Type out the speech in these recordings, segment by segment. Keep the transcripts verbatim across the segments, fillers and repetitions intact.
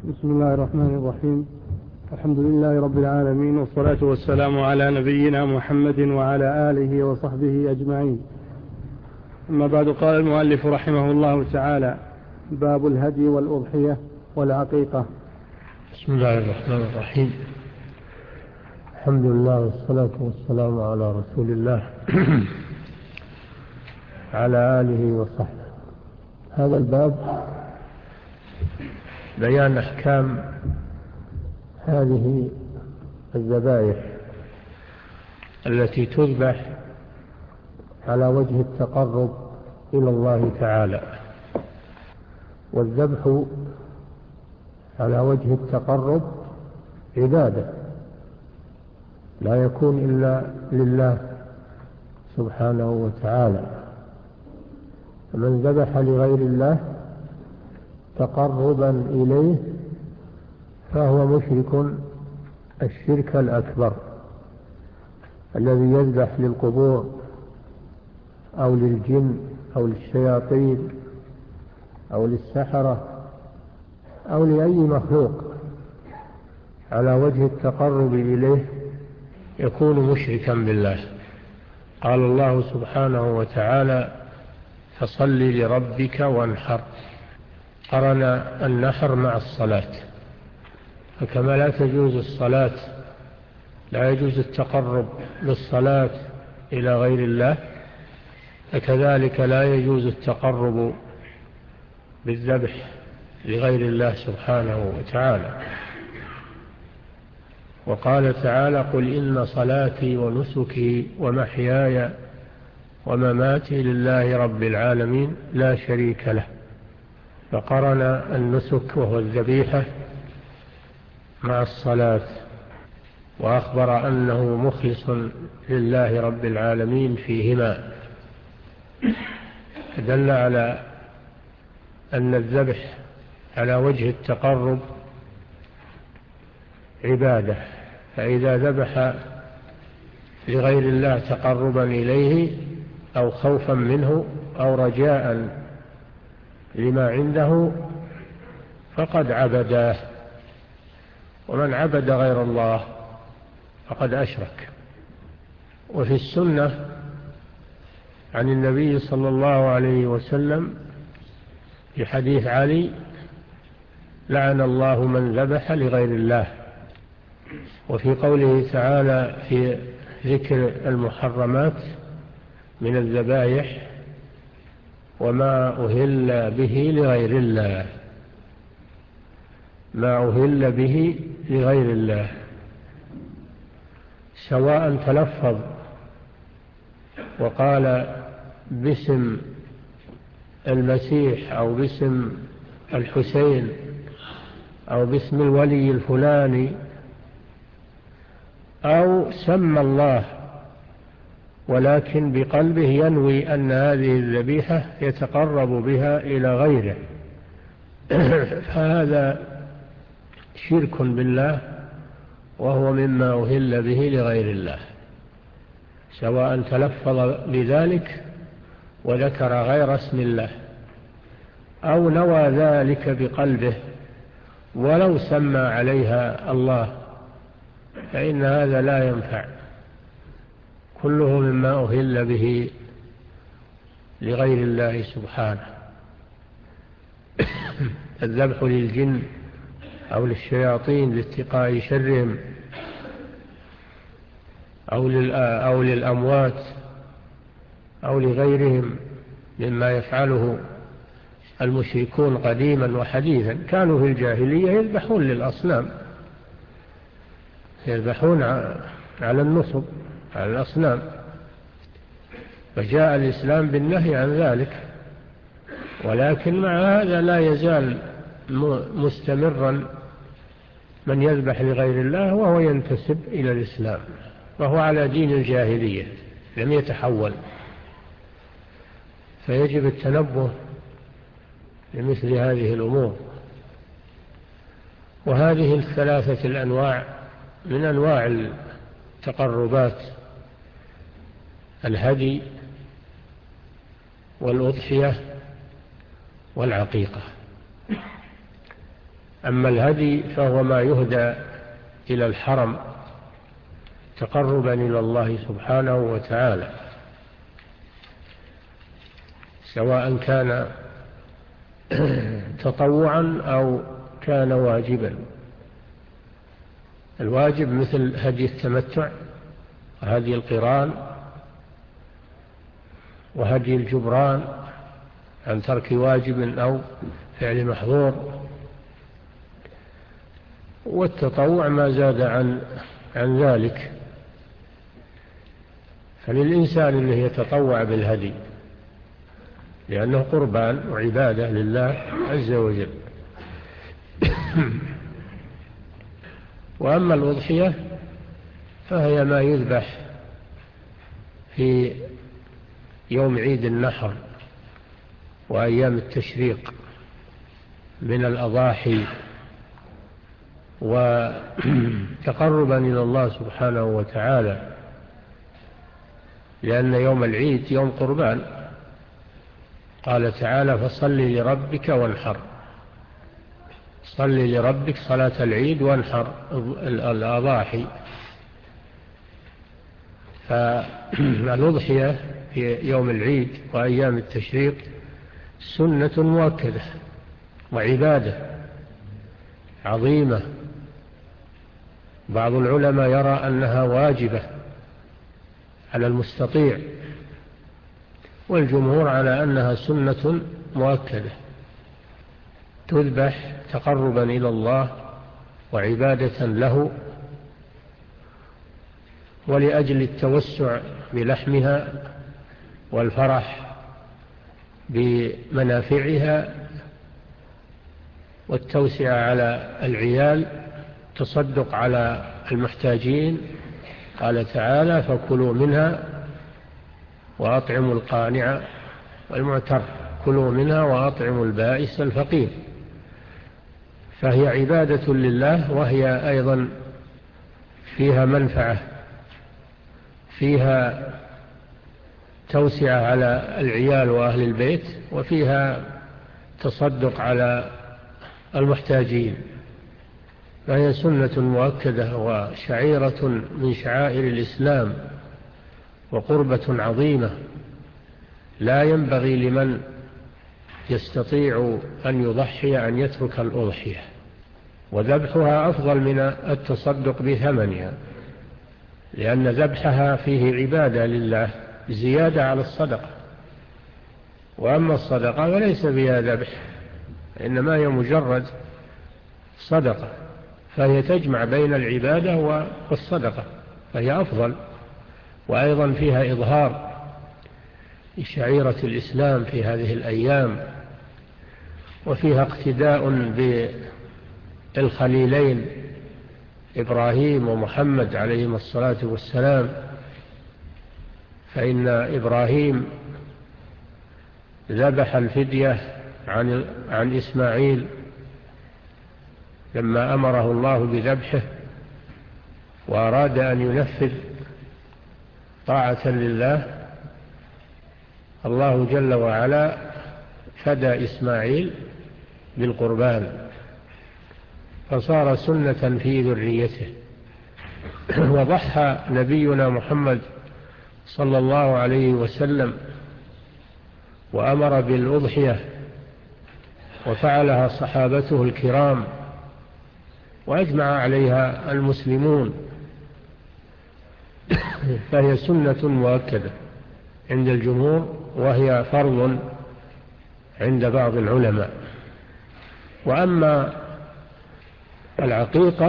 بسم الله الرحمن الرحيم. الحمد لله رب العالمين، والصلاة والسلام على نبينا محمد وعلى آله وصحبه أجمعين. أما بعد، قال المؤلف رحمه الله تعالى: باب الهدي والأضحية والعقيقة. بسم الله الرحمن الرحيم. الحمد لله والصلاة والسلام على رسول الله على آله وصحبه. هذا الباب بيان أحكام هذه الذبائح التي تذبح على وجه التقرب إلى الله تعالى. والذبح على وجه التقرب عبادة لا يكون إلا لله سبحانه وتعالى. فمن ذبح لغير الله تقربا إليه فهو مشرك الشرك الأكبر، الذي يذبح للقبور أو للجن أو للشياطين أو للسحرة أو لأي مخلوق على وجه التقرب إليه يكون مشركا بالله. قال الله سبحانه وتعالى: فصل لربك وانحر. قرن النحر مع الصلاة، فكما لا تجوز الصلاة لا يجوز التقرب بالصلاة إلى غير الله، فكذلك لا يجوز التقرب بالذبح لغير الله سبحانه وتعالى. وقال تعالى: قل إن صلاتي ونسكي ومحياي ومماتي لله رب العالمين لا شريك له. فقرن النسك وهو الذبيحة مع الصلاة، وأخبر أنه مخلص لله رب العالمين فيهما، دل على أن الذبح على وجه التقرب عبادة. فإذا ذبح لغير الله تقربا إليه أو خوفا منه أو رجاء لما عنده فقد عبداه، ومن عبد غير الله فقد أشرك. وفي السنة عن النبي صلى الله عليه وسلم في حديث علي: لعن الله من ذبح لغير الله. وفي قوله تعالى في ذكر المحرمات من الذبائح: وما أهل به لغير الله، ما أهل به لغير الله، سواء تلفظ وقال باسم المسيح أو باسم الحسين أو باسم الولي الفلاني، أو سمى الله ولكن بقلبه ينوي أن هذه الذبيحة يتقرب بها إلى غيره، فهذا شرك بالله، وهو مما أهل به لغير الله، سواء تلفظ بذلك وذكر غير اسم الله أو نوى ذلك بقلبه ولو سمى عليها الله، فإن هذا لا ينفع، كله مما أهل به لغير الله سبحانه. الذبح للجن أو للشياطين لاتقاء شرهم أو للأموات أو لغيرهم مما يفعله المشركون قديما وحديثا. كانوا في الجاهلية يذبحون للأصنام، يذبحون على النصب على الأصنام، فجاء الإسلام بالنهي عن ذلك، ولكن مع هذا لا يزال مستمرا من يذبح لغير الله وهو ينتسب إلى الإسلام، وهو على دين الجاهلية لم يتحول. فيجب التنبه لمثل هذه الأمور. وهذه الثلاثة الأنواع من أنواع التقربات: الهدي والأضحية والعقيقة. أما الهدي فهو ما يهدى إلى الحرم تقربا إلى الله سبحانه وتعالى، سواء كان تطوعا أو كان واجبا. الواجب مثل هدي التمتع وهدي القران وهدي الجبران عن ترك واجب أو فعل محظور، والتطوع ما زاد عن عن ذلك. فللإنسان أنه يتطوع بالهدي لأنه قربان وعبادة لله عز وجل. وأما الأضحية فهي ما يذبح في يوم عيد النحر وأيام التشريق من الأضاحي، وتقربا إلى الله سبحانه وتعالى، لأن يوم العيد يوم قربان. قال تعالى: فصل لربك وانحر. صل لربك صلاة العيد وانحر الأضاحي. فالأضحية في يوم العيد وأيام التشريق سنة مؤكدة وعبادة عظيمة. بعض العلماء يرى أنها واجبة على المستطيع، والجمهور على أنها سنة مؤكدة تذبح تقربا إلى الله وعبادة له، ولأجل التوسع بلحمها والفرح بمنافعها والتوسع على العيال، تصدق على المحتاجين. قال تعالى: فكلوا منها وأطعموا القانع والمعتر، كلوا منها وأطعموا البائس الفقير. فهي عبادة لله، وهي أيضا فيها منفعة، فيها توسعة على العيال وأهل البيت، وفيها تصدق على المحتاجين. فهي سنة مؤكدة وشعيرة من شعائر الإسلام وقربة عظيمة، لا ينبغي لمن يستطيع أن يضحي أن يترك الأضحية، وذبحها أفضل من التصدق بثمنها، لأن ذبحها فيه عبادة لله زيادة على الصدقة. وأما الصدقة فليس فيها ذبح، إنما هي مجرد صدقة، فهي تجمع بين العبادة والصدقة، فهي أفضل. وأيضا فيها إظهار شعيرة الإسلام في هذه الأيام، وفيها اقتداء بالخليلين إبراهيم ومحمد عليهما الصلاة والسلام. فإن إبراهيم ذبح الفدية عن, عن إسماعيل لما أمره الله بذبحه، وأراد أن ينفذ طاعة لله. الله جل وعلا فدى إسماعيل بالقربان، فصار سنة في ذريته. وضحى نبينا محمد صلى الله عليه وسلم وأمر بالأضحية، وفعلها صحابته الكرام، وأجمع عليها المسلمون. فهي سنة مؤكدة عند الجمهور، وهي فرض عند بعض العلماء. وأما العقيقة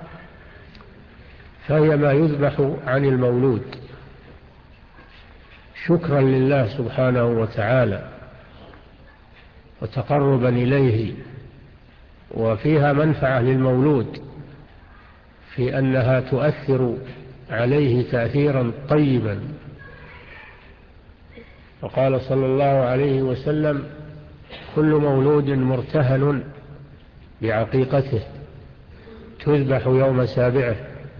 فهي ما يذبح عن المولود شكرا لله سبحانه وتعالى وتقربا إليه، وفيها منفعة للمولود في أنها تؤثر عليه تأثيرا طيبا. وقال صلى الله عليه وسلم: كل مولود مرتهن بعقيقته تذبح يوم سابعه.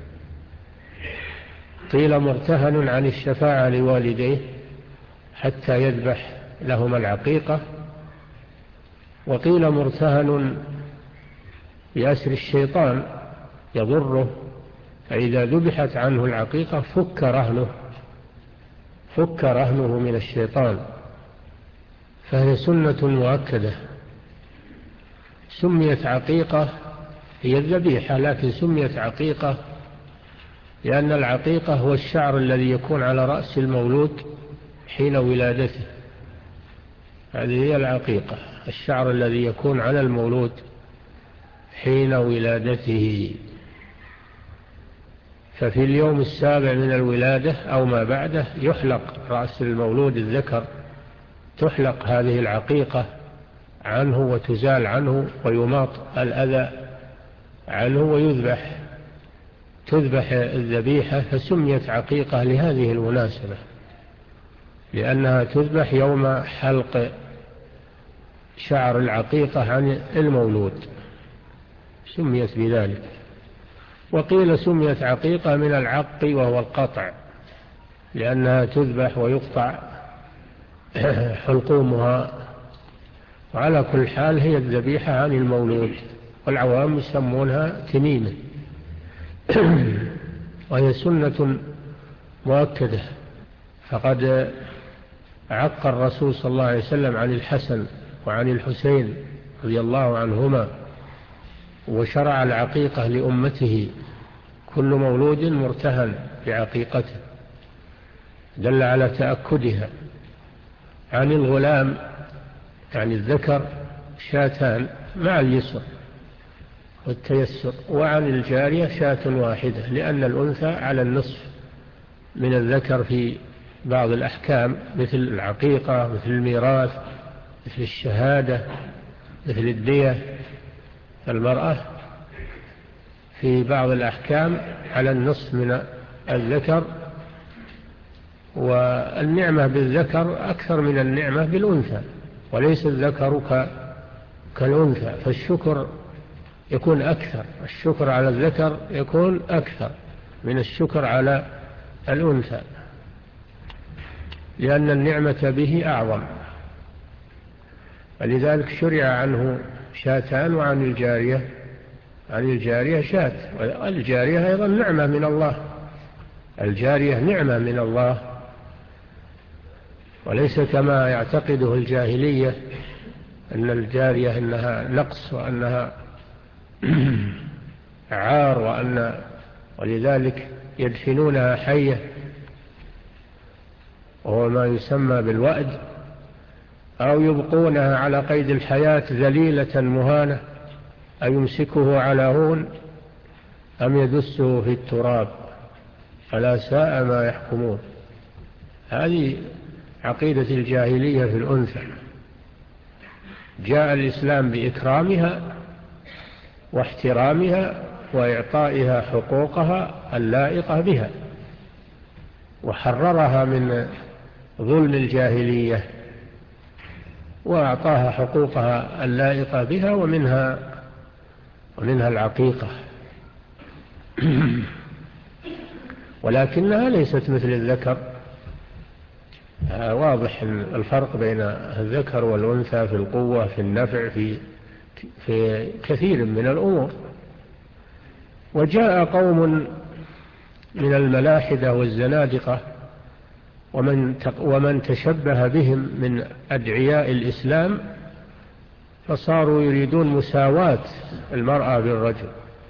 قيل مرتهن عن الشفاعة لوالديه حتى يذبح لهما العقيقة، وقيل مرتهن بأسر الشيطان يضره، فإذا ذبحت عنه العقيقة فك رهنه فك رهنه من الشيطان، فهي سنة مؤكدة. سميت عقيقة، هي الذبيحة لكن سميت عقيقة لأن العقيقة هو الشعر الذي يكون على رأس المولود حين ولادته. هذه هي العقيقة، الشعر الذي يكون على المولود حين ولادته. ففي اليوم السابع من الولادة أو ما بعده يحلق رأس المولود الذكر، تحلق هذه العقيقة عنه وتزال عنه ويماط الأذى عنه ويذبح تذبح الذبيحة، فسميت عقيقة لهذه المناسبة، لأنها تذبح يوم حلق شعر العقيقة عن المولود، سميت بذلك. وقيل سميت عقيقة من العق وهو القطع، لأنها تذبح ويقطع حلقومها. وعلى كل حال هي الذبيحة عن المولود، والعوام يسمونها تميمة. وهي سنة مؤكدة، فقد عق الرسول صلى الله عليه وسلم عن الحسن وعن الحسين رضي الله عنهما، وشرع العقيقة لأمته، كل مولود مرتهن بعقيقته، دل على تأكدها. عن الغلام يعني الذكر شاتان مع اليسر والتيسر، وعن الجارية شاة واحدة، لأن الأنثى على النصف من الذكر في بعض الأحكام، مثل العقيقة، مثل الميراث، مثل الشهادة، مثل الدية. المرأة في بعض الأحكام على النصف من الذكر، والنعمة بالذكر أكثر من النعمة بالأنثى، وليس الذكر كالأنثى، فالشكر يكون أكثر، الشكر على الذكر يكون أكثر من الشكر على الأنثى، لأن النعمة به أعظم. ولذلك شرع عنه شاتان، وعن الجارية عن الجارية شات. والجارية أيضا نعمة من الله، الجارية نعمة من الله، وليس كما يعتقده الجاهلية أن الجارية أنها نقص وأنها عار، وأن ولذلك يدفنونها حية، وهو ما يسمى بالوأد، أو يبقونها على قيد الحياة ذليلة مهانة، أو يمسكه على هون أم يدسه في التراب، فلا ساء ما يحكمون. هذه عقيدة الجاهلية في الأنثى. جاء الإسلام بإكرامها واحترامها وإعطائها حقوقها اللائقة بها، وحررها من ظلم الجاهلية، وأعطاها حقوقها اللائقة بها، ومنها ومنها العقيقة. ولكنها ليست مثل الذكر، واضح الفرق بين الذكر والأنثى في القوة، في النفع، في في كثير من الأمور. وجاء قوم من الملاحدة والزنادقة ومن ومن تشبه بهم من أدعياء الإسلام، فصاروا يريدون مساواة المرأة بالرجل،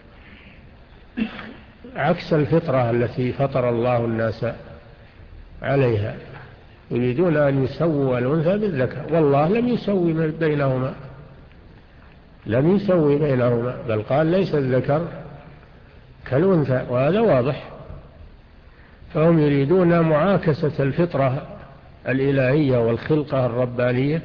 عكس الفطرة التي فطر الله الناس عليها. يريدون أن يسووا الأنثى بالذكر، والله لم يسوي بينهما لم يسوي بينهما بل قال ليس الذكر كالأنثى، وهذا واضح. فهم يريدون معاكسة الفطرة الإلهية والخلقة الربانية،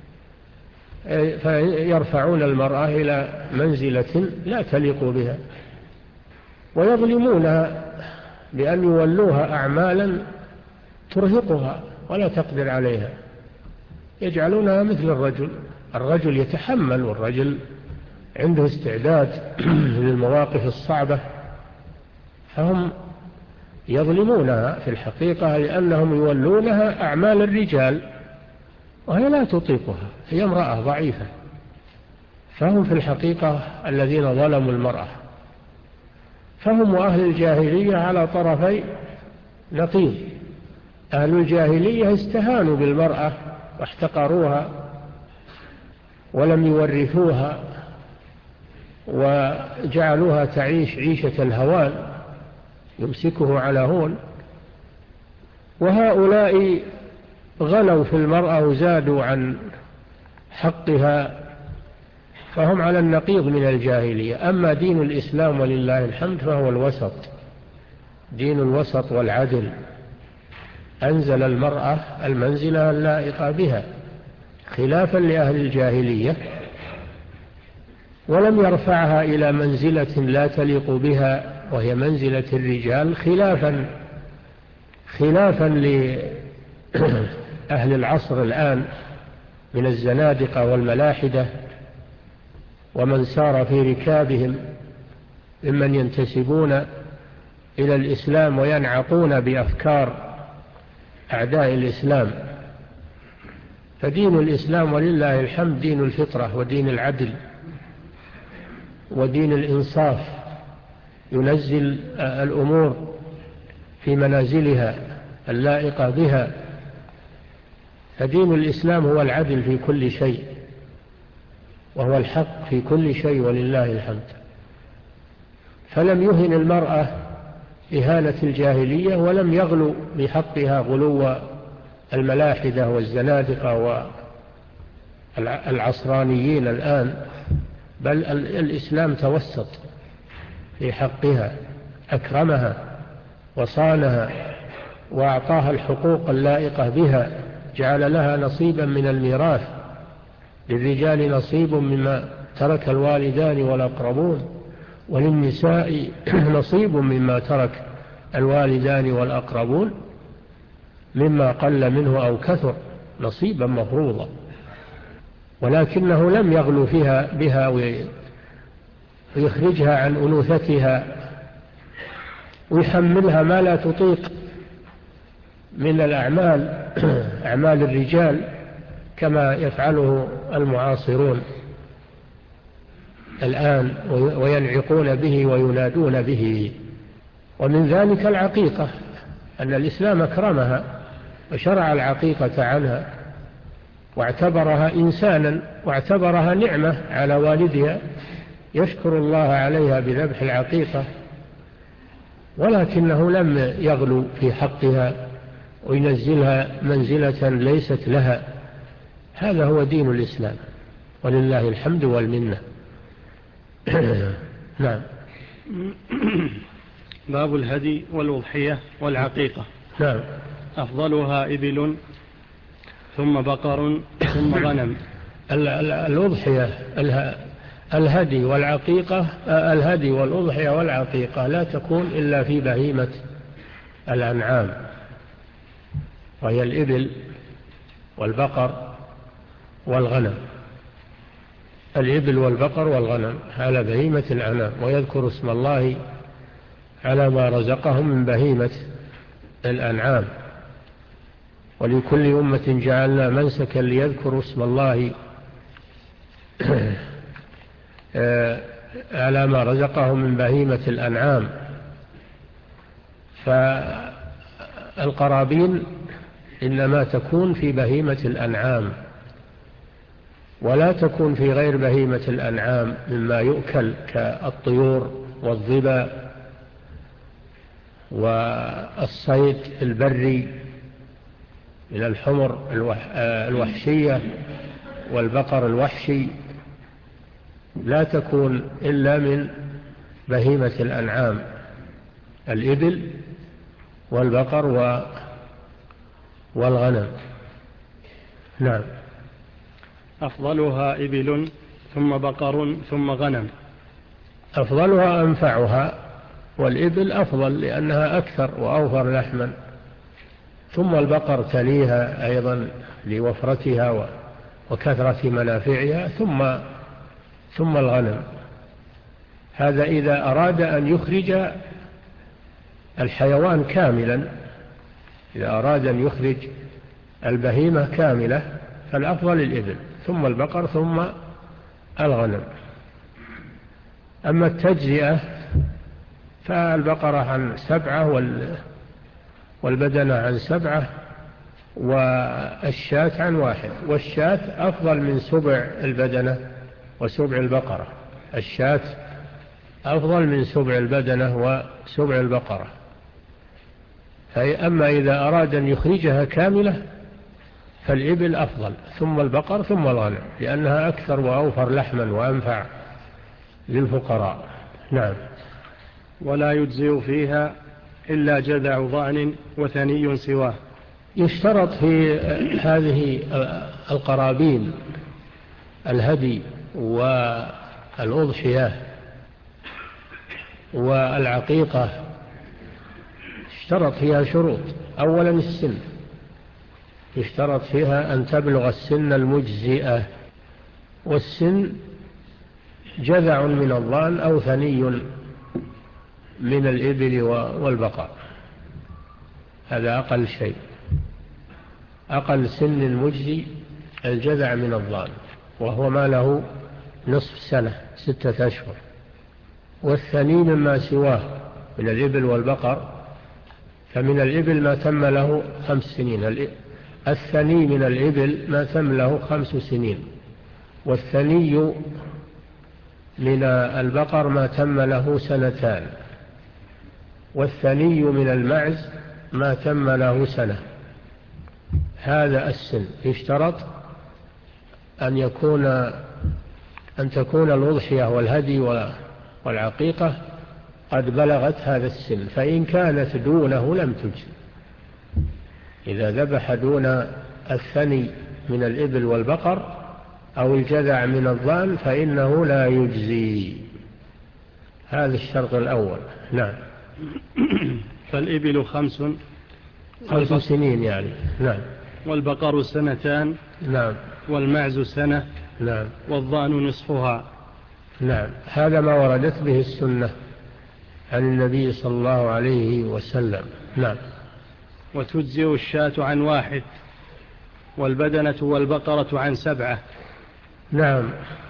فيرفعون المرأة إلى منزلة لا تليق بها، ويظلمونها بأن يولوها أعمالا ترهقها ولا تقدر عليها، يجعلونها مثل الرجل. الرجل يتحمل، والرجل عنده استعداد للمواقف الصعبة، فهم يظلمونها في الحقيقة، لأنهم يولونها أعمال الرجال وهي لا تطيقها، هي امرأة ضعيفة، فهم في الحقيقة الذين ظلموا المرأة، فهم وأهل الجاهلية على طرفي نقيض. أهل الجاهلية استهانوا بالمرأة واحتقروها ولم يورثوها وجعلوها تعيش عيشة الهوان يمسكه على هون، وهؤلاء غلوا في المرأة وزادوا عن حقها، فهم على النقيض من الجاهلية. أما دين الإسلام ولله الحمد فهو الوسط، دين الوسط والعدل، أنزل المرأة المنزلة اللائقة بها خلافا لأهل الجاهلية، ولم يرفعها إلى منزلة لا تليق بها وهي منزلة الرجال، خلافا خلافا لأهل العصر الآن من الزنادقة والملاحدة ومن سار في ركابهم ممن ينتسبون إلى الإسلام وينعقون بأفكار أعداء الإسلام. فدين الإسلام ولله الحمد دين الفطرة ودين العدل ودين الإنصاف، ينزل الأمور في منازلها اللائقة بها. فدين الإسلام هو العدل في كل شيء وهو الحق في كل شيء ولله الحمد. فلم يهن المرأة إهانة الجاهلية ولم يغلو بحقها غلو الملاحدة والزنادقة والعصرانيين الآن، بل الإسلام توسط في حقها، أكرمها وصانها وأعطاها الحقوق اللائقة بها، جعل لها نصيبا من الميراث، للرجال نصيب مما ترك الوالدان والأقربون، وللنساء نصيب مما ترك الوالدان والأقربون مما قل منه أو كثر، نصيبا مفروضا. ولكنه لم يغلو فيها بها ويخرجها عن أنوثتها ويحملها ما لا تطيق من الأعمال أعمال الرجال كما يفعله المعاصرون الآن وينعقون به وينادون به. ومن ذلك العقيقة، أن الإسلام أكرمها وشرع العقيقة عنها واعتبرها إنسانا واعتبرها نعمة على والدها يشكر الله عليها بذبح العقيقة، ولكنه لم يغلو في حقها وينزلها منزلة ليست لها. هذا هو دين الإسلام ولله الحمد والمنة. نعم. باب الهدي والأضحية والعقيقة. نعم. أفضلها إبل ثم بقر ثم غنم. الأضحية الهدي والعقيقة، الهدي والأضحية والعقيقة لا تكون إلا في بهيمة الأنعام، وهي الإبل والبقر والغنم. الإبل والبقر والغنم على بهيمة الأنعام، ويذكر اسم الله على ما رزقهم من بهيمة الأنعام. ولكل أمة جعلنا منسكا ليذكروا اسم الله على ما رزقهم من بهيمة الأنعام. فالقرابين إنما تكون في بهيمة الأنعام، ولا تكون في غير بهيمة الأنعام مما يؤكل كالطيور والظبا والصيد البري من الحمر الوحشية والبقر الوحشي، لا تكون إلا من بهيمة الأنعام، الإبل والبقر والغنم. نعم. أفضلها إبل ثم بقر ثم غنم. أفضلها أنفعها، والإبل أفضل لأنها أكثر وأوفر لحما، ثم البقر تليها أيضا لوفرتها وكثرة منافعها، ثم ثم الغنم. هذا إذا أراد أن يخرج الحيوان كاملا، إذا أراد أن يخرج البهيمة كاملة فالأفضل الإبل ثم البقر ثم الغنم. أما التجزئة فالبقرة عن سبعة والبدنة عن سبعة والشاة عن واحد، والشاة أفضل من سبع البدنة وسبع البقرة. الشاة أفضل من سبع البدنة وسبع البقرة. أما إذا أراد أن يخرجها كاملة فالإبل أفضل، ثم البقر، ثم الغنم، لأنها أكثر وأوفر لحما وأنفع للفقراء. نعم. ولا يجزئ فيها إلا جذع ضأن وثني سواه. يشترط في هذه القرابين الهدي والأضحية والعقيقة، اشترط فيها شروط. أولا السن، يشترط فيها أن تبلغ السن المجزئة، والسن جذع من الضأن أو ثني من الإبل والبقر، هذا أقل شيء. أقل سن المجزي الجذع من الضأن، وهو ما له نصف سنة ستة أشهر. والثني مما سواه من الإبل والبقر، فمن الإبل ما تم له خمس سنين، الثني من الإبل ما تم له خمس سنين، والثني من البقر ما تم له سنتان، والثني من المعز ما تم له سنة. هذا السن. يشترط أن يكون أن تكون الأضحية والهدي والعقيقة قد بلغت هذا السن، فإن كانت دونه لم تجزي. إذا ذبح دون الثني من الإبل والبقر أو الجذع من الضأن فإنه لا يجزي. هذا الشرط الأول. نعم. فالإبل خمس خمس سنين يعني. نعم. والبقر سنتان. نعم. والمعز سنة. نعم. والضأن نصفها. نعم. هذا ما وردت به السنة عن النبي صلى الله عليه وسلم. نعم. وتجزئ الشاة عن واحد، والبدنة والبقرة عن سبعة. نعم.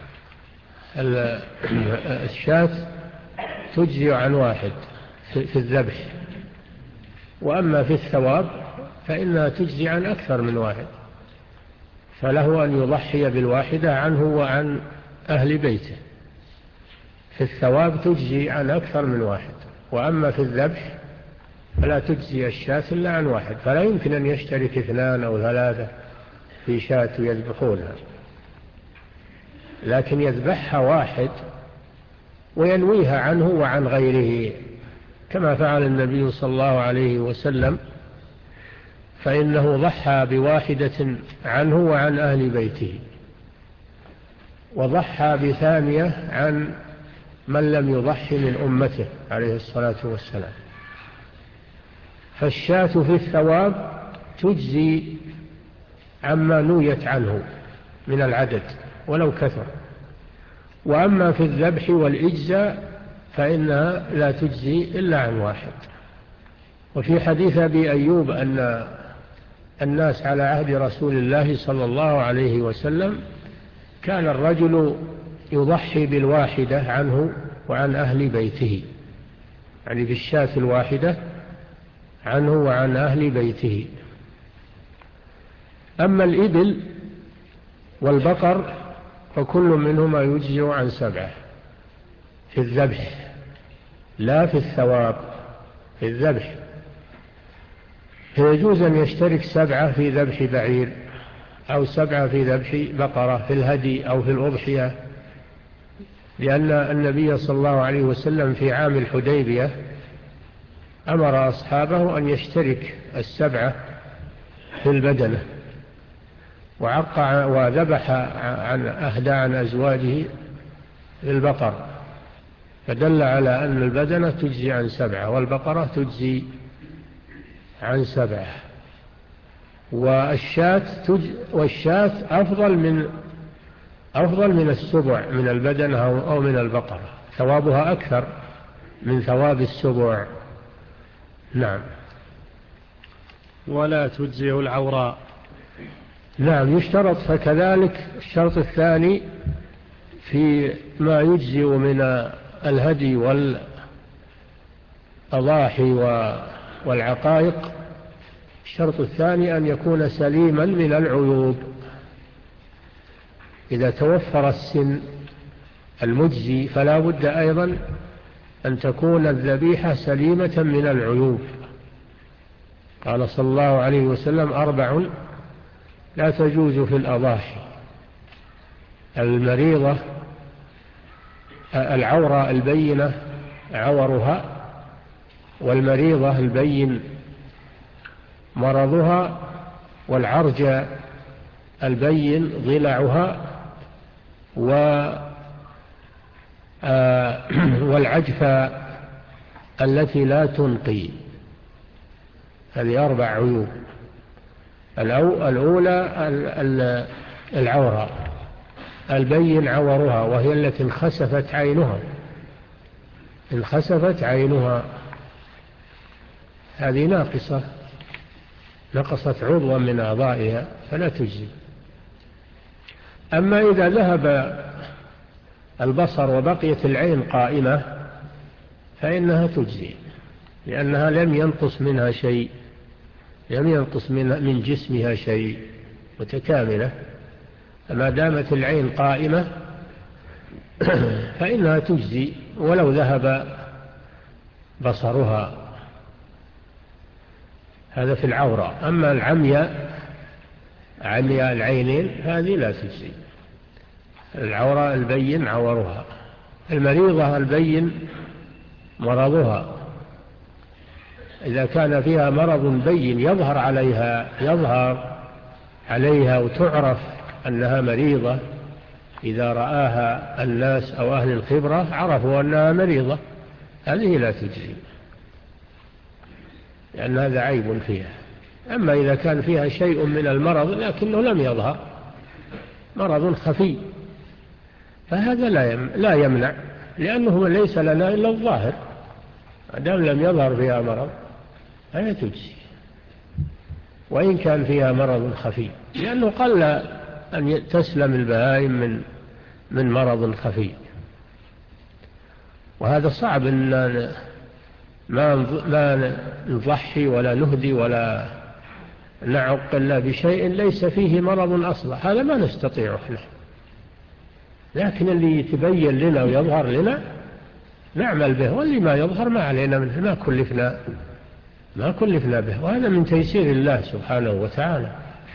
الشاة تجزئ عن واحد في الذبح، وأما في الثواب فإنها تجزي عن أكثر من واحد، فله أن يضحي بالواحدة عنه وعن أهل بيته. في الثواب تجزي عن أكثر من واحد، وأما في الذبح فلا تجزي الشاة إلا عن واحد، فلا يمكن أن يشترك اثنان أو ثلاثة في شاة يذبحونها، لكن يذبحها واحد وينويها عنه وعن غيره، كما فعل النبي صلى الله عليه وسلم، فإنه ضحى بواحدة عنه وعن أهل بيته، وضحى بثانية عن من لم يضحي من أمته عليه الصلاة والسلام. فالشاة في الثواب تجزي عما نويت عنه من العدد ولو كثر، وأما في الذبح والإجزاء فإنها لا تجزي إلا عن واحد. وفي حديث أبي أيوب أن الناس على عهد رسول الله صلى الله عليه وسلم كان الرجل يضحي بالواحدة عنه وعن أهل بيته، يعني بالشاة الواحدة عنه وعن أهل بيته. أما الإبل والبقر فكل منهما يجزئ عن سبعة في الذبح لا في الثواب. في الذبح فيجوز أن يشترك سبعة في ذبح بعير أو سبعة في ذبح بقرة في الهدي أو في الأضحية، لأن النبي صلى الله عليه وسلم في عام الحديبية أمر أصحابه أن يشترك السبعة في البدنة، وعقع وذبح عن أهدى عن أزواجه للبقر، فدل على أن البدنة تجزي عن سبعة والبقرة تجزي عن سبعة. والشاة, تج... والشاة أفضل من أفضل من السبع من البدنة أو من البقرة، ثوابها أكثر من ثواب السبع. نعم. ولا تجزئ العوراء. نعم. يشترط فكذلك الشرط الثاني في ما يجزئ من الهدي والأضاحي والعقائق. الشرط الثاني أن يكون سليما من العيوب. إذا توفر السن المجزي فلا بد أيضا أن تكون الذبيحة سليمة من العيوب. قال صلى الله عليه وسلم: أربع لا تجوز في الأضاحي: المريضة، العورة البينة عورها، والمريضة البين مرضها، والعرج البين ضلعها، والعجفة التي لا تنقي. هذه أربع عيوب. الأولى العورة البين عورها، وهي التي انخسفت عينها انخسفت عينها هذه ناقصة، نقصت عضوا من أعضائها فلا تجزي. أما إذا ذهب البصر وبقيت العين قائمة فإنها تجزي، لأنها لم ينقص منها شيء، لم ينقص من جسمها شيء، متكاملة. ما دامت العين قائمة فإنها تجزي ولو ذهب بصرها. هذا في العورة. أما العمياء، عمياء العينين، هذه لا تجزي. العورة البين عورها، المريضة البين مرضها. إذا كان فيها مرض بين يظهر عليها يظهر عليها وتعرف أنها مريضة، إذا رآها الناس أو أهل الخبرة عرفوا أنها مريضة، هذه لا تجزي، لأن هذا عيب فيها. أما إذا كان فيها شيء من المرض لكنه لم يظهر، مرض خفي، فهذا لا يمنع، لأنه ليس لنا إلا الظاهر. دام لم يظهر فيها مرض فلا تجزي، وإن كان فيها مرض خفي، لأنه قل أن تسلم البهائم من من مرض خفي. وهذا صعب أن ما ما نضحي ولا نهدي ولا نعق إلا بشيء ليس فيه مرض أصلا، هذا ما نستطيعه احنا. لكن اللي يتبين لنا ويظهر لنا نعمل به، واللي ما يظهر ما علينا منه، ما كلفنا ما كلفنا به. وهذا من تيسير الله سبحانه وتعالى.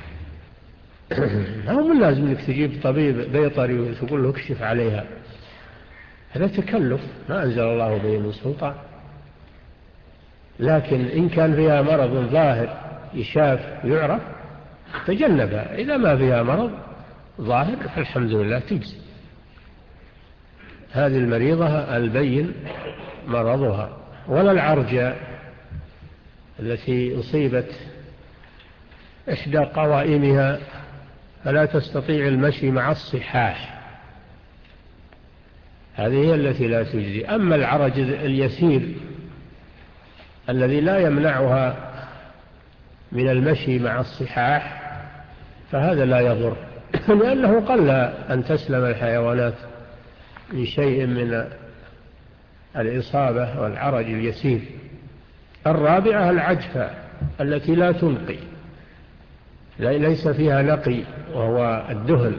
هو من لازم انك تجيب طبيب بيطري وتقول له اكشف عليها، هذا تكلف ما أنزل الله به من سلطان. لكن إن كان فيها مرض ظاهر يشاف يعرف تجنبها، إذا ما فيها مرض ظاهر فالحمد لله تجزي. هذه المريضة البين مرضها. ولا العرجة التي أصيبت إحدى قوائمها فلا تستطيع المشي مع الصحاح، هذه هي التي لا تجزي. أما العرج اليسير الذي لا يمنعها من المشي مع الصحاح فهذا لا يضر، لأنه قل أن تسلم الحيوانات من شيء من الإصابة والعرج اليسير. الرابعة العجفة التي لا تنقي، ليس فيها نقي، وهو الدهن،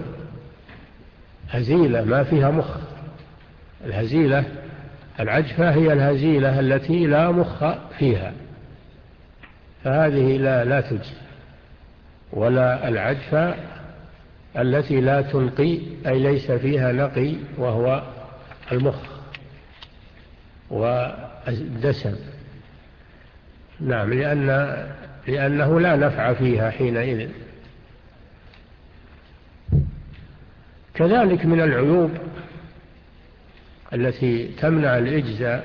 هزيلة ما فيها مخ. الهزيلة العجفة هي الهزيلة التي لا مخ فيها، فهذه لا, لا تجزي. ولا العجفة التي لا تنقي، أي ليس فيها نقي، وهو المخ والدسم. نعم، لأن لأنه لا نفع فيها حينئذ. كذلك من العيوب التي تمنع الإجزاء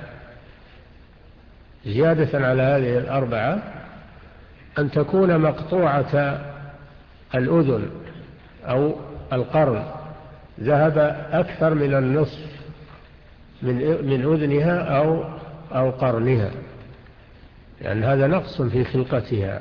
زيادة على هذه الأربعة أن تكون مقطوعة الأذن أو القرن، ذهب أكثر من النصف من من أذنها أو أو قرنها، لأن يعني هذا نقص في خلقتها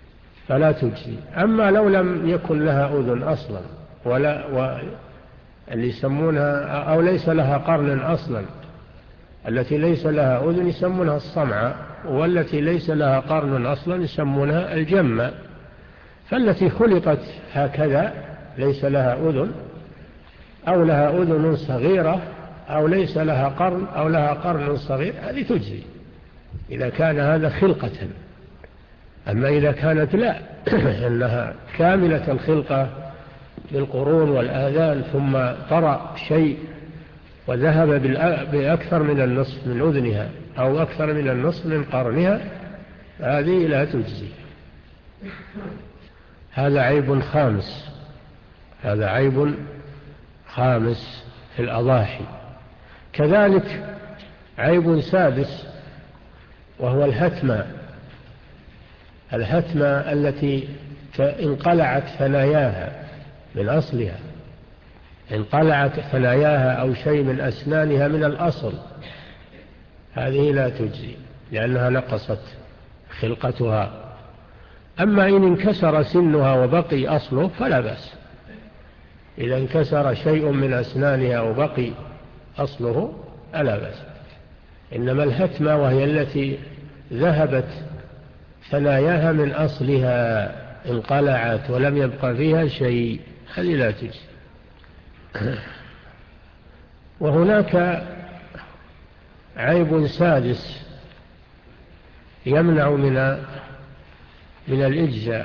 فلا تجزي. أما لو لم يكن لها أذن أصلا ولا اللي يسمونها أو ليس لها قرن أصلا، التي ليس لها أذن يسمونها الصمعة، والتي ليس لها قرن أصلا يسمونها الجمة. فالتي خلقت هكذا ليس لها أذن أو لها أذن صغيرة أو ليس لها قرن أو لها قرن صغير هذه تجزي إذا كان هذا خلقة. أما إذا كانت لا أنها كاملة الخلقة بالقرون والآذان ثم طرأ شيء وذهب بأكثر من النصف من أذنها أو أكثر من النصف من قرنها هذه لا تجزي. هذا عيب خامس، هذا عيب خامس في الأضاحي. كذلك عيب سادس وهو الهتمة، الهتمة التي انقلعت ثناياها من أصلها، انقلعت ثناياها أو شيء من أسنانها من الأصل، هذه لا تجزي لأنها نقصت خلقتها. أما إن انكسر سنها وبقي أصله فلا بأس، إذا انكسر شيء من أسنانها وبقي أصله فلا بأس. إنما الهتمة وهي التي ذهبت ثناياها من أصلها انقلعت ولم يبقى فيها شيء هذه لا تجزي. وهناك عيب سادس يمنع من من الإجزاء،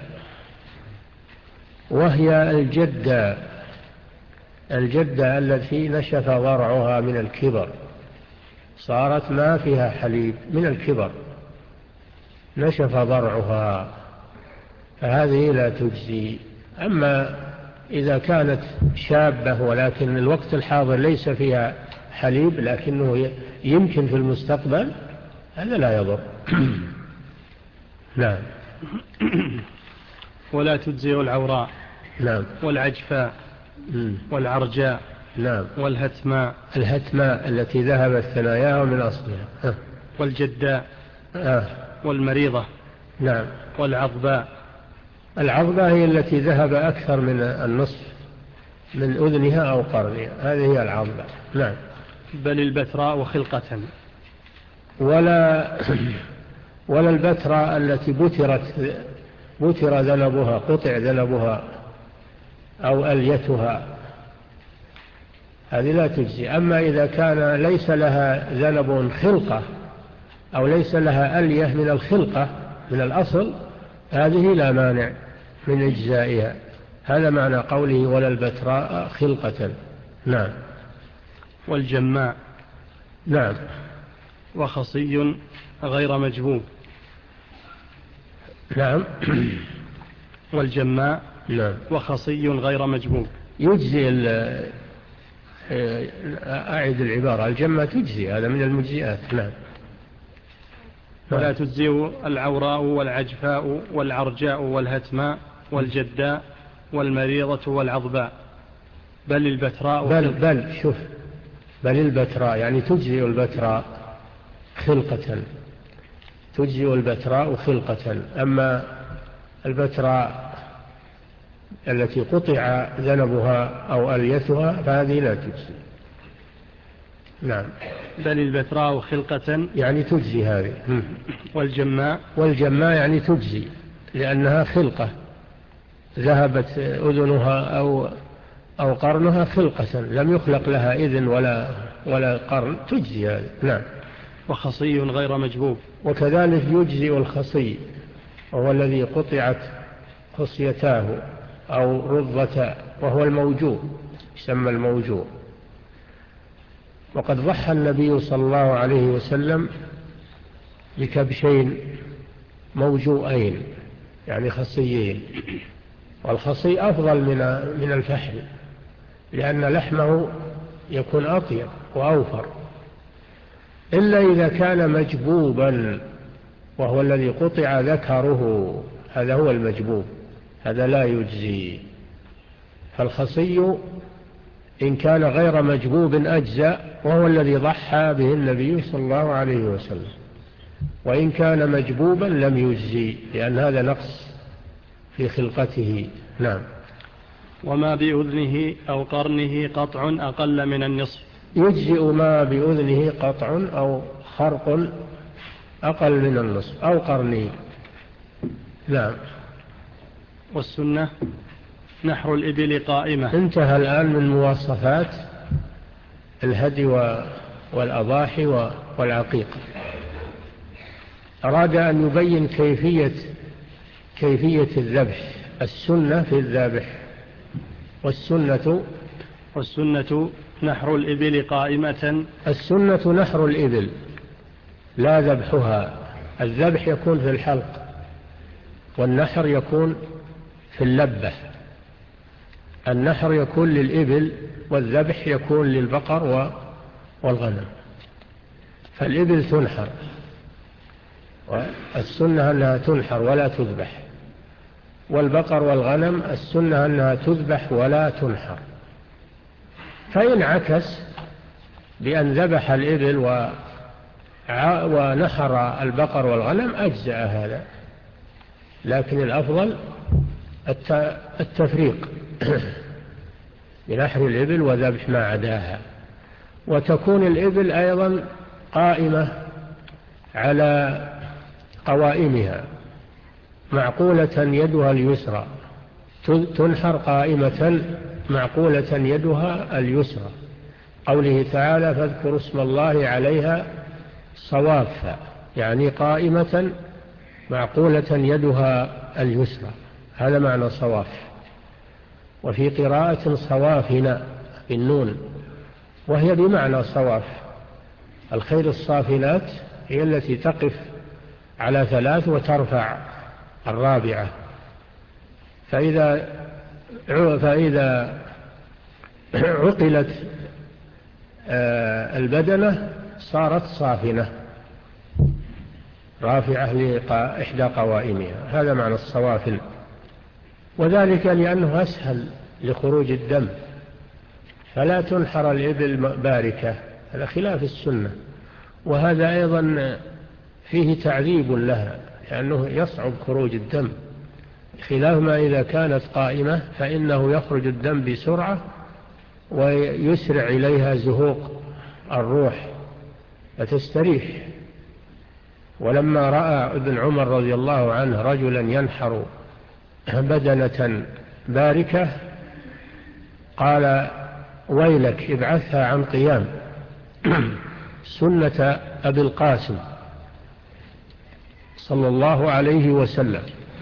وهي الجدة، الجدة التي نشف ضرعها من الكبر، صارت ما فيها حليب من الكبر، نشف ضرعها، فهذه لا تجزي. أما إذا كانت شابة ولكن الوقت الحاضر ليس فيها حليب لكنه يمكن في المستقبل هذا لا يضر. نعم. ولا تجزي العوراء. نعم. والعجفاء. والعرجاء. نعم. والهتماء. الهتماء التي ذهبت ثناياها من أصلها. والجداء. آه. والمريضة. نعم. والعضباء. العضباء هي التي ذهب أكثر من النصف من أذنها أو قرنها، هذه هي العضباء. نعم. بل البتراء خلقة. ولا ولا البتراء التي بترت بتر ذنبها، قطع ذنبها أو أليتها، هذه لا تجزي. أما إذا كان ليس لها ذنب خلقة أو ليس لها ألية من الخلقة من الأصل هذه لا مانع من إجزائها. هذا معنى قوله ولا البتراء خلقة. نعم. والجماع. نعم. وخصي غير مجبوب. نعم. والجماع. نعم. وخصي غير مجبوب. يجزي أعيد العبارة، الجمة تجزي، هذا من المجزئات. نعم. ولا تجزي العوراء والعجفاء والعرجاء والهتماء والجداء والمريضة والعضباء بل البتراء. بل, بل شوف، بل البتراء يعني تجزي البتراء خلقة، تجزي البتراء خلقة. أما البتراء التي قطع ذنبها أو أليتها فهذه لا تجزي. نعم. بل البتراء خلقة يعني تجزي هذه. والجماء. والجماء يعني تجزي لأنها خلقة، ذهبت أذنها أو أو قرنها خلقة، لم يخلق لها إذن ولا ولا قرن، تجزي هذه. نعم. وخصي غير مجبوب. وكذلك يجزي الخصي وهو الذي قطعت خصيتاه أو رضة، وهو الموجوع، يسمى الموجوع. وقد ضحى النبي صلى الله عليه وسلم بكبشين موجوعين يعني خصيين، والخصي أفضل من من الفحل لأن لحمه يكون أطيب وأوفر، إلا إذا كان مجبوبا وهو الذي قطع ذكره، هذا هو المجبوب، هذا لا يجزي. فالخصي إن كان غير مجبوب أجزاء، وهو الذي ضحى به النبي صلى الله عليه وسلم. وإن كان مجبوبا لم يجزي لأن هذا نقص في خلقته. نعم. وما بأذنه أو قرنه قطع أقل من النصف. يجزئ ما بأذنه قطع أو خرق أقل من النصف أو قرنه. نعم. والسنة نحر الإبل قائمة. انتهى الآن من مواصفات الهدي والأضاحي والعقيقة. أراد أن يبين كيفية كيفية الذبح. السنة في الذبح. والسنة والسنة نحر الإبل قائمة. السنة نحر الإبل لا ذبحها. الذبح يكون في الحلق والنحر يكون في اللبة. النحر يكون للإبل والذبح يكون للبقر والغنم. فالإبل تنحر، والسنة أنها تنحر ولا تذبح. والبقر والغنم السنة أنها تذبح ولا تنحر. فإن عكس بأن ذبح الإبل ونحر البقر والغنم أجزأ هذا، لكن الأفضل التفريق بنحر الإبل وذبح ما عداها. وتكون الإبل أيضا قائمة على قوائمها معقولة يدها اليسرى. تنحر قائمة معقولة يدها اليسرى. قوله تعالى فاذكروا اسم الله عليها صوافا، يعني قائمة معقولة يدها اليسرى. هذا معنى صواف. وفي قراءة صوافنا بالنون، وهي بمعنى صواف. الخيل الصافنات هي التي تقف على ثلاث وترفع الرابعة. فإذا فإذا عقلت البدنة صارت صافنة رافعة لإحدى قوائمها. هذا معنى الصوافن. وذلك لأنه أسهل لخروج الدم، فلا تنحر الإبل باركة، هذا خلاف السنة. وهذا أيضا فيه تعذيب لها، لأنه يصعب خروج الدم، خلاف ما إذا كانت قائمة فإنه يخرج الدم بسرعة ويسرع إليها زهوق الروح فتستريح. ولما رأى ابن عمر رضي الله عنه رجلا ينحر بدنة باركة قال ويلك ابعثها عن قيام سنة أبي القاسم صلى الله عليه وسلم.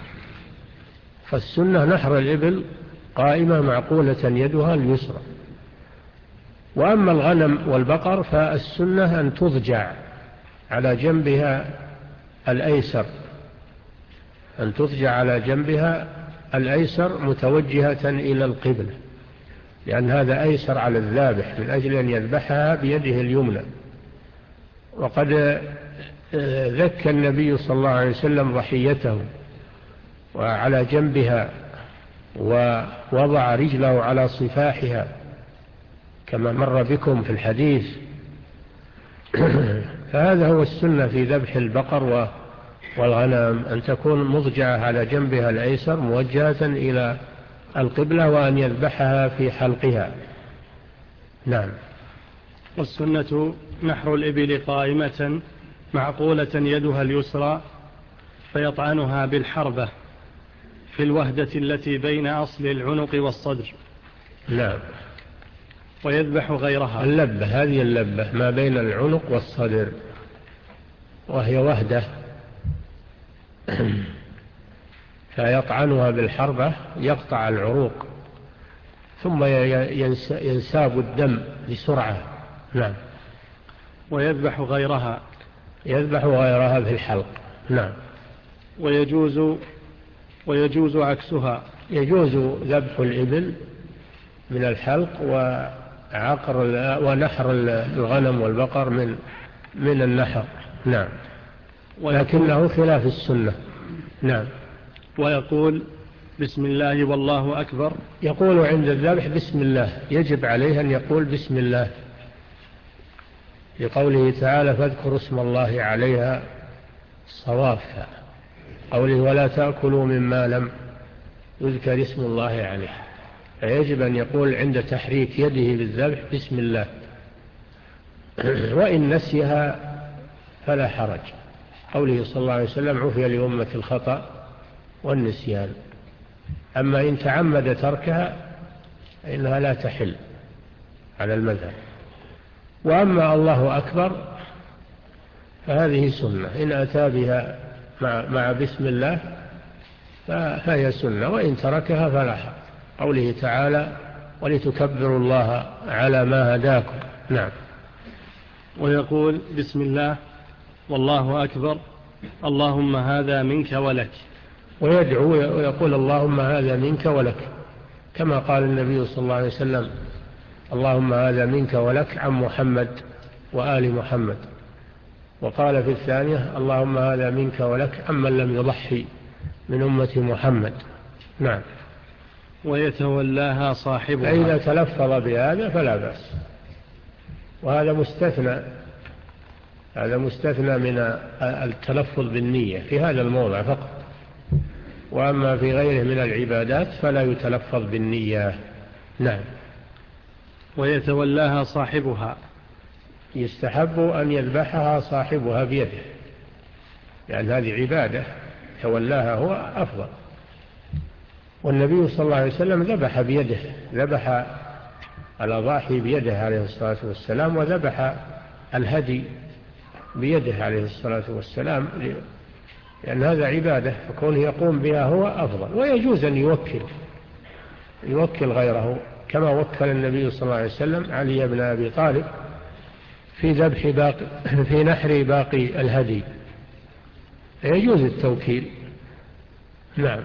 فالسنة نحر الإبل قائمة معقولة يدها اليسرى. وأما الغنم والبقر فالسنة أن تضجع على جنبها الأيسر، أن تضجع على جنبها الأيسر متوجهة إلى القبلة، لأن هذا أيسر على الذابح من أجل أن يذبحها بيده اليمنى. وقد ذكى النبي صلى الله عليه وسلم ضحيته وعلى جنبها ووضع رجله على صفاحها كما مر بكم في الحديث. فهذا هو السنة في ذبح البقر والغنم، أن تكون مضجعة على جنبها الأيسر موجهة إلى القبلة، وأن يذبحها في حلقها. نعم. والسنة نحر الإبل قائمة معقولة يدها اليسرى فيطعنها بالحربة في الوهدة التي بين أصل العنق والصدر. نعم. ويذبح غيرها. اللبة، هذه اللبة ما بين العنق والصدر، وهي وهدة فيطعنها بالحربة يقطع العروق ثم ينساب الدم بسرعة. نعم. ويذبح غيرها. يذبح غيرها في الحلق. نعم. ويجوز ويجوز عكسها. يجوز ذبح الإبل من الحلق وعقر ونحر الغنم والبقر من من النحر. نعم. ولكنه خلاف السنة. نعم. ويقول بسم الله والله أكبر. يقول عند الذبح بسم الله، يجب عليه أن يقول بسم الله لقوله تعالى فاذكروا اسم الله عليها صوافا، قوله ولا تأكلوا مما لم يذكر اسم الله عليه. فيجب أن يقول عند تحريك يده بالذبح بسم الله، وإن نسيها فلا حرج، قوله صلى الله عليه وسلم عفي لأمة الخطأ والنسيان. أما إن تعمد تركها فإنها لا تحل على المذهب. وأما الله أكبر فهذه سنة، إن أتى بها مع, مع بسم الله فهي سنة، وإن تركها فلا حرج، قوله تعالى ولتكبروا الله على ما هداكم. نعم. ويقول بسم الله والله أكبر اللهم هذا منك ولك، ويدعو ويقول اللهم هذا منك ولك، كما قال النبي صلى الله عليه وسلم اللهم هذا منك ولك عن محمد وآل محمد. وقال في الثانية اللهم هذا منك ولك عمن لم يضحي من أمة محمد. نعم. ويتولاها صاحبها، فإذا تلفظ بهذا فلا بأس، وهذا مستثنى، هذا مستثنى من التلفظ بالنية في هذا الموضع فقط، وأما في غيره من العبادات فلا يتلفظ بالنية. نعم. ويتولاها صاحبها، يستحب أن يذبحها صاحبها بيده، لأن هذه عبادة، تولاها هو أفضل. والنبي صلى الله عليه وسلم ذبح بيده، ذبح الأضاحي بيده عليه الصلاة والسلام، وذبح الهدي بيده عليه الصلاة والسلام، لأن هذا عبادة، فكونه يقوم بها هو أفضل. ويجوز أن يوكل يوكل غيره، كما وكل النبي صلى الله عليه وسلم علي بن أبي طالب في ذبح باقي في نحر باقي الهدي، يجوز التوكيل. نعم.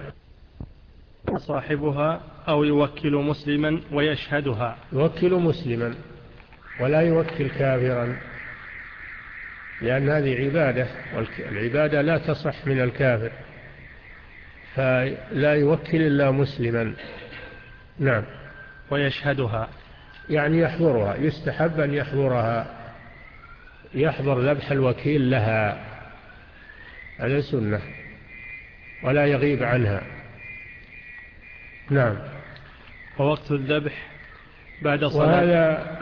صاحبها أو يوكل مسلما ويشهدها، يوكل مسلما ولا يوكل كافرا، لأن هذه عبادة، والعبادة لا تصح من الكافر، فلا يوكل إلا مسلما. نعم. ويشهدها يعني يحضرها، يستحب أن يحضرها، يحضر ذبح الوكيل لها، هذا سنة، ولا يغيب عنها. نعم. ووقت الذبح بعد صلاة، وهذا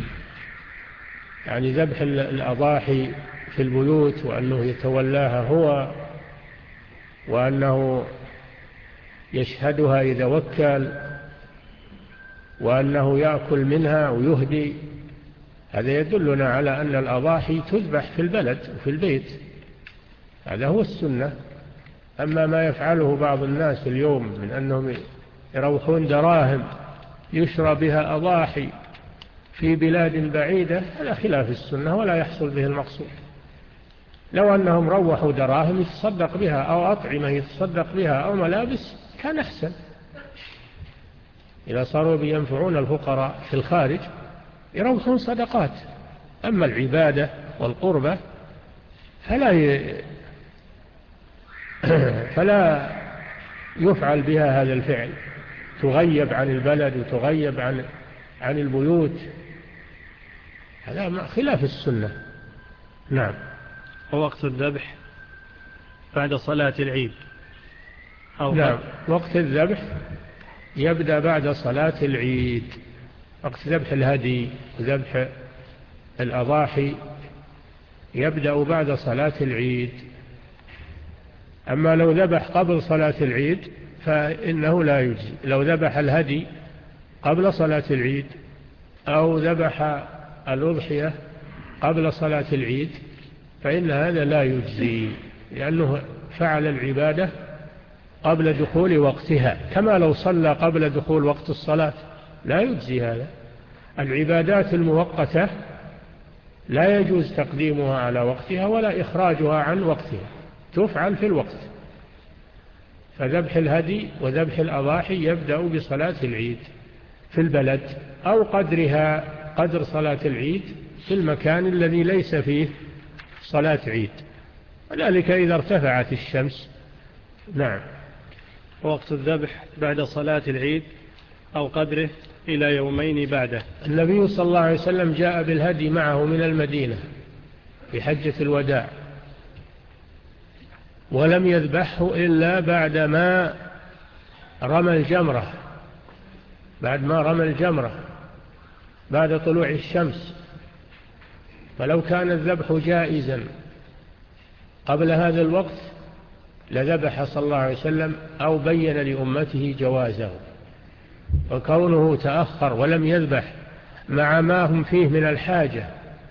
يعني ذبح الأضاحي في البيوت، وأنه يتولاها هو، وأنه يشهدها إذا وكل، وأنه يأكل منها ويهدي، هذا يدلنا على أن الأضاحي تذبح في البلد وفي البيت، هذا هو السنة. أما ما يفعله بعض الناس اليوم من أنهم يروحون دراهم يشرى بها أضاحي في بلاد بعيدة، هذا خلاف السنة ولا يحصل به المقصود. لو أنهم روحوا دراهم يتصدق بها، أو أطعمة يتصدق بها، أو ملابس، كان أحسن. إذا صاروا بينفعون الفقراء في الخارج يروحون صدقات. أما العبادة والقربة فلا ي... فلا يفعل بها هذا الفعل، تغيب عن البلد وتغيب عن عن البيوت، هذا خلاف السنة. نعم. ووقت الذبح بعد صلاة العيد أو نعم. وقت الذبح يبدأ بعد صلاة العيد، وقت ذبح الهدي وذبح الأضاحي يبدأ بعد صلاة العيد. أما لو ذبح قبل صلاة العيد فإنه لا يجزي، لو ذبح الهدي قبل صلاة العيد أو ذبح الأضحية قبل صلاة العيد فإن هذا لا يجزي، لأنه فعل العبادة قبل دخول وقتها، كما لو صلى قبل دخول وقت الصلاة، لا يجزي هذا. العبادات المؤقتة لا يجوز تقديمها على وقتها ولا إخراجها عن وقتها، تفعل في الوقت. فذبح الهدي وذبح الأضاحي يبدأ بصلاة العيد في البلد أو قدرها، قدر صلاة العيد في المكان الذي ليس فيه صلاة عيد، وذلك إذا ارتفعت الشمس. نعم. ووقت الذبح بعد صلاة العيد أو قدره إلى يومين بعده. النبي صلى الله عليه وسلم جاء بالهدي معه من المدينة في حجة الوداع، ولم يذبحه إلا بعدما رمى الجمرة بعد ما رمى الجمرة بعد طلوع الشمس. فلو كان الذبح جائزا قبل هذا الوقت لذبح صلى الله عليه وسلم أو بين لأمته جوازه. وكونه تأخر ولم يذبح مع ما هم فيه من الحاجة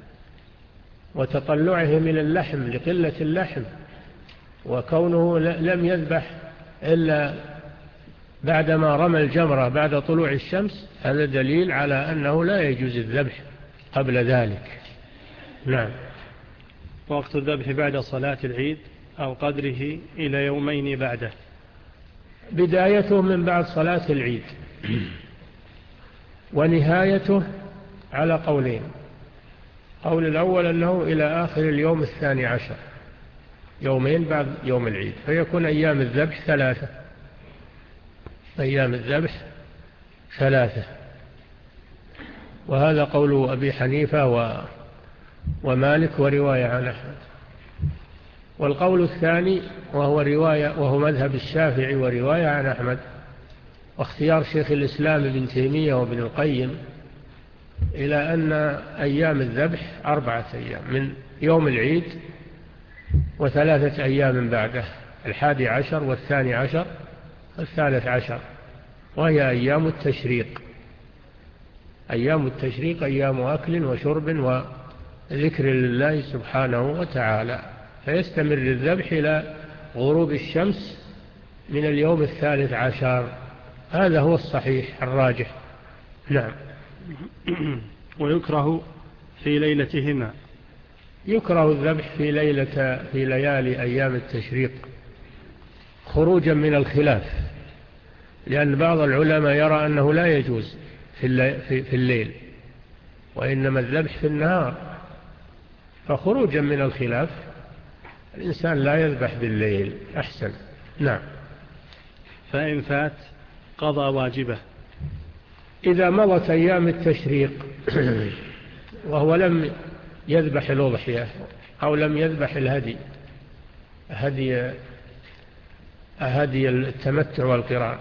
وتطلعه من اللحم لقلة اللحم، وكونه لم يذبح إلا بعدما رمى الجمرة بعد طلوع الشمس، هذا دليل على أنه لا يجوز الذبح قبل ذلك. نعم. وقت الذبح بعد صلاة العيد أو قدره إلى يومين بعده. بدايته من بعد صلاة العيد ونهايته على قولين. قول الأول أنه إلى آخر اليوم الثاني عشر، يومين بعد يوم العيد، فيكون أيام الذبح ثلاثة. أيام الذبح ثلاثة، وهذا قول أبي حنيفة و ومالك ورواية عن أحمد. والقول الثاني وهو رواية وهو مذهب الشافعي ورواية عن أحمد واختيار شيخ الإسلام ابن تيمية وابن القيم إلى أن أيام الذبح أربعة أيام من يوم العيد وثلاثة أيام بعده، الحادي عشر والثاني عشر والثالث عشر، وهي أيام التشريق. أيام التشريق أيام أكل وشرب وذكر لله سبحانه وتعالى، فيستمر الذبح إلى غروب الشمس من اليوم الثالث عشر. هذا هو الصحيح الراجح. نعم. ويكره في ليلتهما. يكره الذبح في ليلة في ليالي أيام التشريق خروجا من الخلاف، لأن بعض العلماء يرى أنه لا يجوز في الليل وإنما الذبح في النهار، فخروجا من الخلاف الإنسان لا يذبح بالليل أحسن. نعم. فإن فات قضى واجبه. إذا مضت أيام التشريق وهو لم يذبح الأضحية أو لم يذبح الهدي هدي هدي التمتع والقران،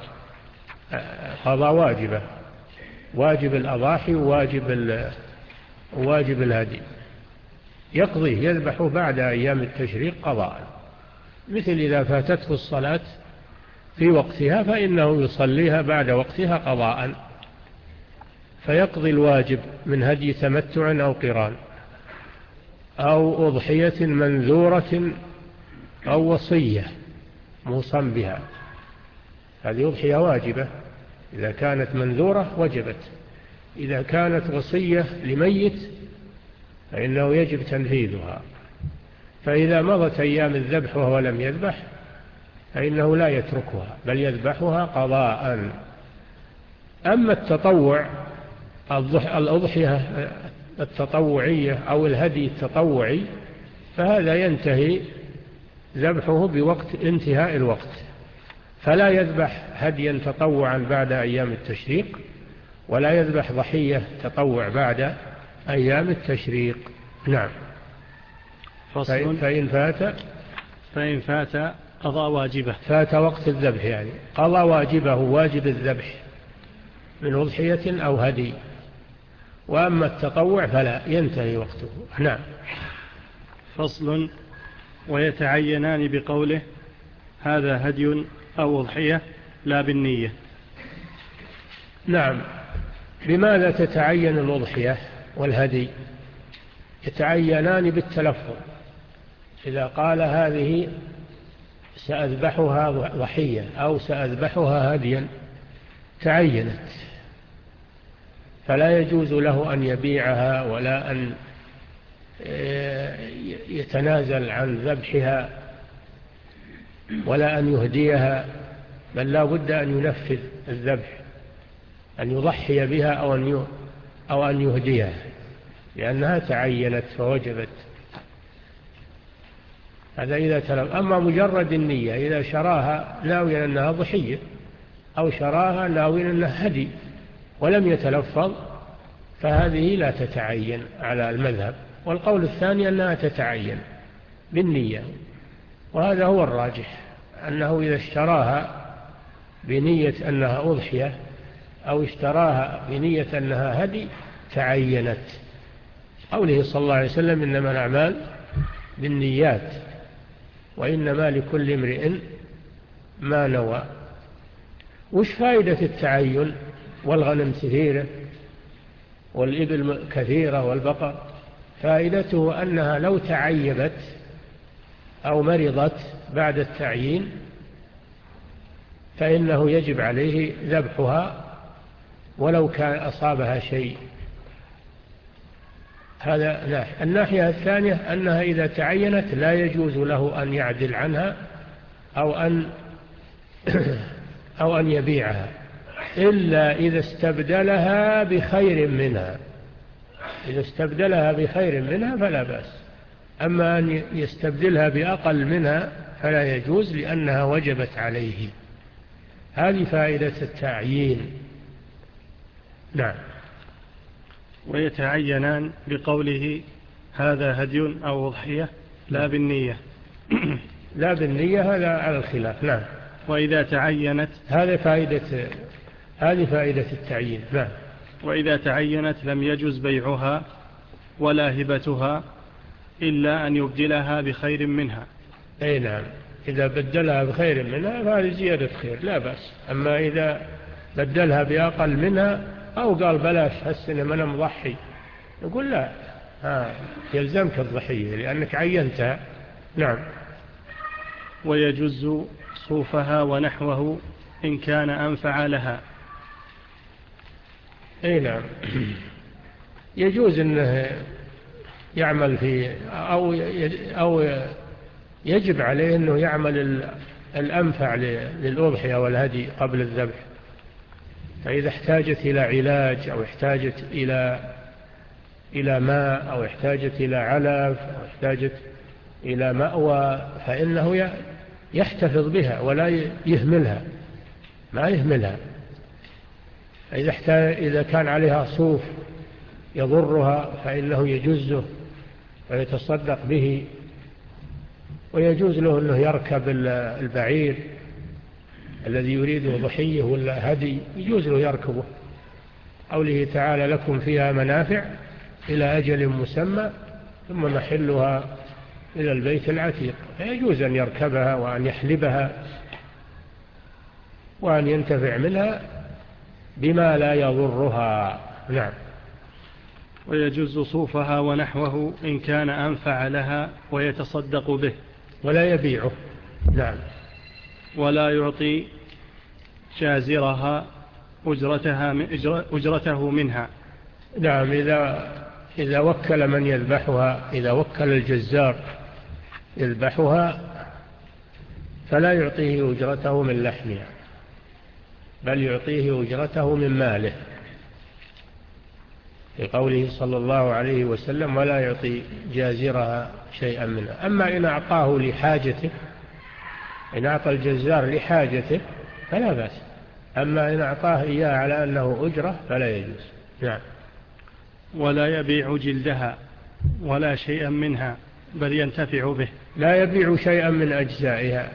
قضى واجبه، واجب الأضاحي وواجب واجب الهدي، يقضيه يذبحه بعد أيام التشريق قضاء. مثل إذا فاتته الصلاة في وقتها فإنه يصليها بعد وقتها قضاء، فيقضي الواجب من هدي تمتع أو قران أو أضحية منذورة أو وصية موصى بها. هذه أضحية واجبة إذا كانت منذورة وجبت، إذا كانت وصية لميت فإنه يجب تنفيذها. فإذا مضت أيام الذبح وهو لم يذبح فإنه لا يتركها بل يذبحها قضاء. أما التطوع الأضحية التطوعية أو الهدي التطوعي فهذا ينتهي ذبحه بوقت انتهاء الوقت، فلا يذبح هديا تطوعا بعد أيام التشريق ولا يذبح ضحية تطوع بعد أيام التشريق. نعم. فصل. فإن فات فإن فات قضى واجبه. فات وقت الذبح يعني قضى واجبه، واجب الذبح من أضحية أو هدي. وأما التطوع فلا ينتهي وقته. نعم. فصل. ويتعينان بقوله هذا هدي أو أضحية لا بالنية. نعم. بماذا تتعين الأضحية والهدي؟ يتعينان بالتلفظ. إذا قال هذه سأذبحها ضحية أو سأذبحها هديا تعينت، فلا يجوز له أن يبيعها ولا أن يتنازل عن ذبحها ولا أن يهديها، بل لا بد أن ينفذ الذبح، أن يضحي بها أو أن أو أن يهديها، لأنها تعينت فوجبت. هذا إذا تلف. أما مجرد النية، إذا شراها ناويا أنها ضحية أو شراها ناويا أنها هدي ولم يتلفظ فهذه لا تتعين على المذهب. والقول الثاني أنها تتعين بالنية، وهذا هو الراجح، أنه إذا اشتراها بنية أنها أضحية أو اشتراها بنية أنها هدي تعينت. قوله صلى الله عليه وسلم إنما الأعمال بالنيات وإنما لكل امرئ ما نوى. وش فائدة التعين؟ والغنم كثيرة والإبل كثيرة والبقر، فائدته أنها لو تعيبت أو مرضت بعد التعيين فإنه يجب عليه ذبحها ولو كان أصابها شيء. هذا ناحية. الناحية الثانية أنها إذا تعينت لا يجوز له أن يعدل عنها أو أن أو أن يبيعها إلا إذا استبدلها بخير منها. إذا استبدلها بخير منها فلا بأس، أما أن يستبدلها بأقل منها فلا يجوز لأنها وجبت عليه. هذه فائدة التعيين. نعم. ويتعينان بقوله هذا هدي أو أضحية لا بالنية. لا بالنية، هذا على الخلاف. نعم. وإذا تعينت، هذه فائدة هذه فائدة التعيين. نعم. وإذا تعينت لم يجوز بيعها ولا هبتها إلا أن يبدلها بخير منها. أي نعم، إذا بدلها بخير منها فهذه زيادة خير لا بأس. أما إذا بدلها بأقل منها أو قال بلاش هالسنة ما أنا مضحي، نقول لا، ها يلزمك الضحية لأنك عينتها. نعم. ويجوز صوفها ونحوه إن كان أنفع لها. أي نعم، يجوز أنه يعمل في أو أو يجب عليه أنه يعمل الأنفع للأضحية والهدي قبل الذبح. فإذا احتاجت إلى علاج أو احتاجت إلى إلى ماء أو احتاجت إلى علف أو احتاجت إلى مأوى فإنه يحتفظ بها ولا يهملها، ما يهملها. إذا احتاج إذا كان عليها صوف يضرها فإنه يجزه ويتصدق به. ويجوز له أنه يركب البعير الذي يريده ضحية ولا هدي، يجوز له يركبه. قوله تعالى لكم فيها منافع إلى أجل مسمى ثم محلها إلى البيت العتيق، فيجوز أن يركبها وأن يحلبها وأن ينتفع منها بما لا يضرها. نعم. ويجوز صوفها ونحوه إن كان أنفع لها ويتصدق به ولا يبيعه. نعم. ولا يعطي جازرها أجرتها أجرته منها. نعم. إذا إذا وكل من يذبحها، إذا وكل الجزار يذبحها فلا يعطيه أجرته من لحمها بل يعطيه أجرته من ماله، في قوله صلى الله عليه وسلم ولا يعطي جازرها شيئا منها. أما إن أعطاه لحاجته، إن أعطى الجزار لحاجته فلا بأس، أما إن أعطاه إياه على أنه أجرة فلا يجوز. نعم. ولا يبيع جلدها ولا شيئا منها بل ينتفع به. لا يبيع شيئا من أجزائها،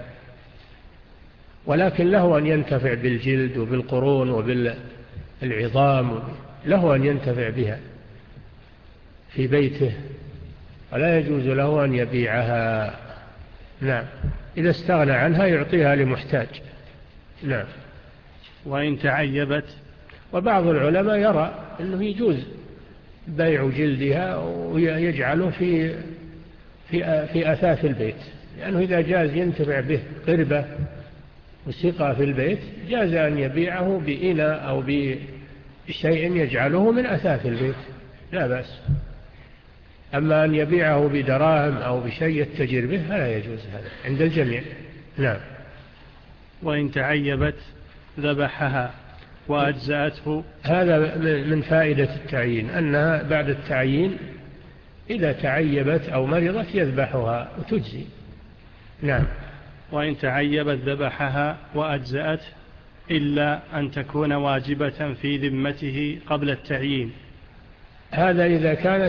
ولكن له أن ينتفع بالجلد وبالقرون وبالعظام، له أن ينتفع بها في بيته، ولا يجوز له أن يبيعها. نعم. إذا استغنى عنها يعطيها لمحتاج. نعم. وإن تعيبت، وبعض العلماء يرى أنه يجوز بيع جلدها ويجعله في في في أثاث البيت، لأنه إذا جاز ينتفع به قربة وسقى في البيت جاز أن يبيعه بإناء أو بشيء يجعله من أثاث البيت، لا بأس. أما أن يبيعه بدراهم أو بشيء يتجر به فلا يجوز هذا عند الجميع. نعم. وإن تعيبت ذبحها وأجزأته. هذا من فائدة التعيين أنها بعد التعيين إذا تعيبت أو مرضت يذبحها وتجزي. نعم. وإن تعيبت ذبحها وأجزأته إلا أن تكون واجبة في ذمته قبل التعيين. هذا إذا كانت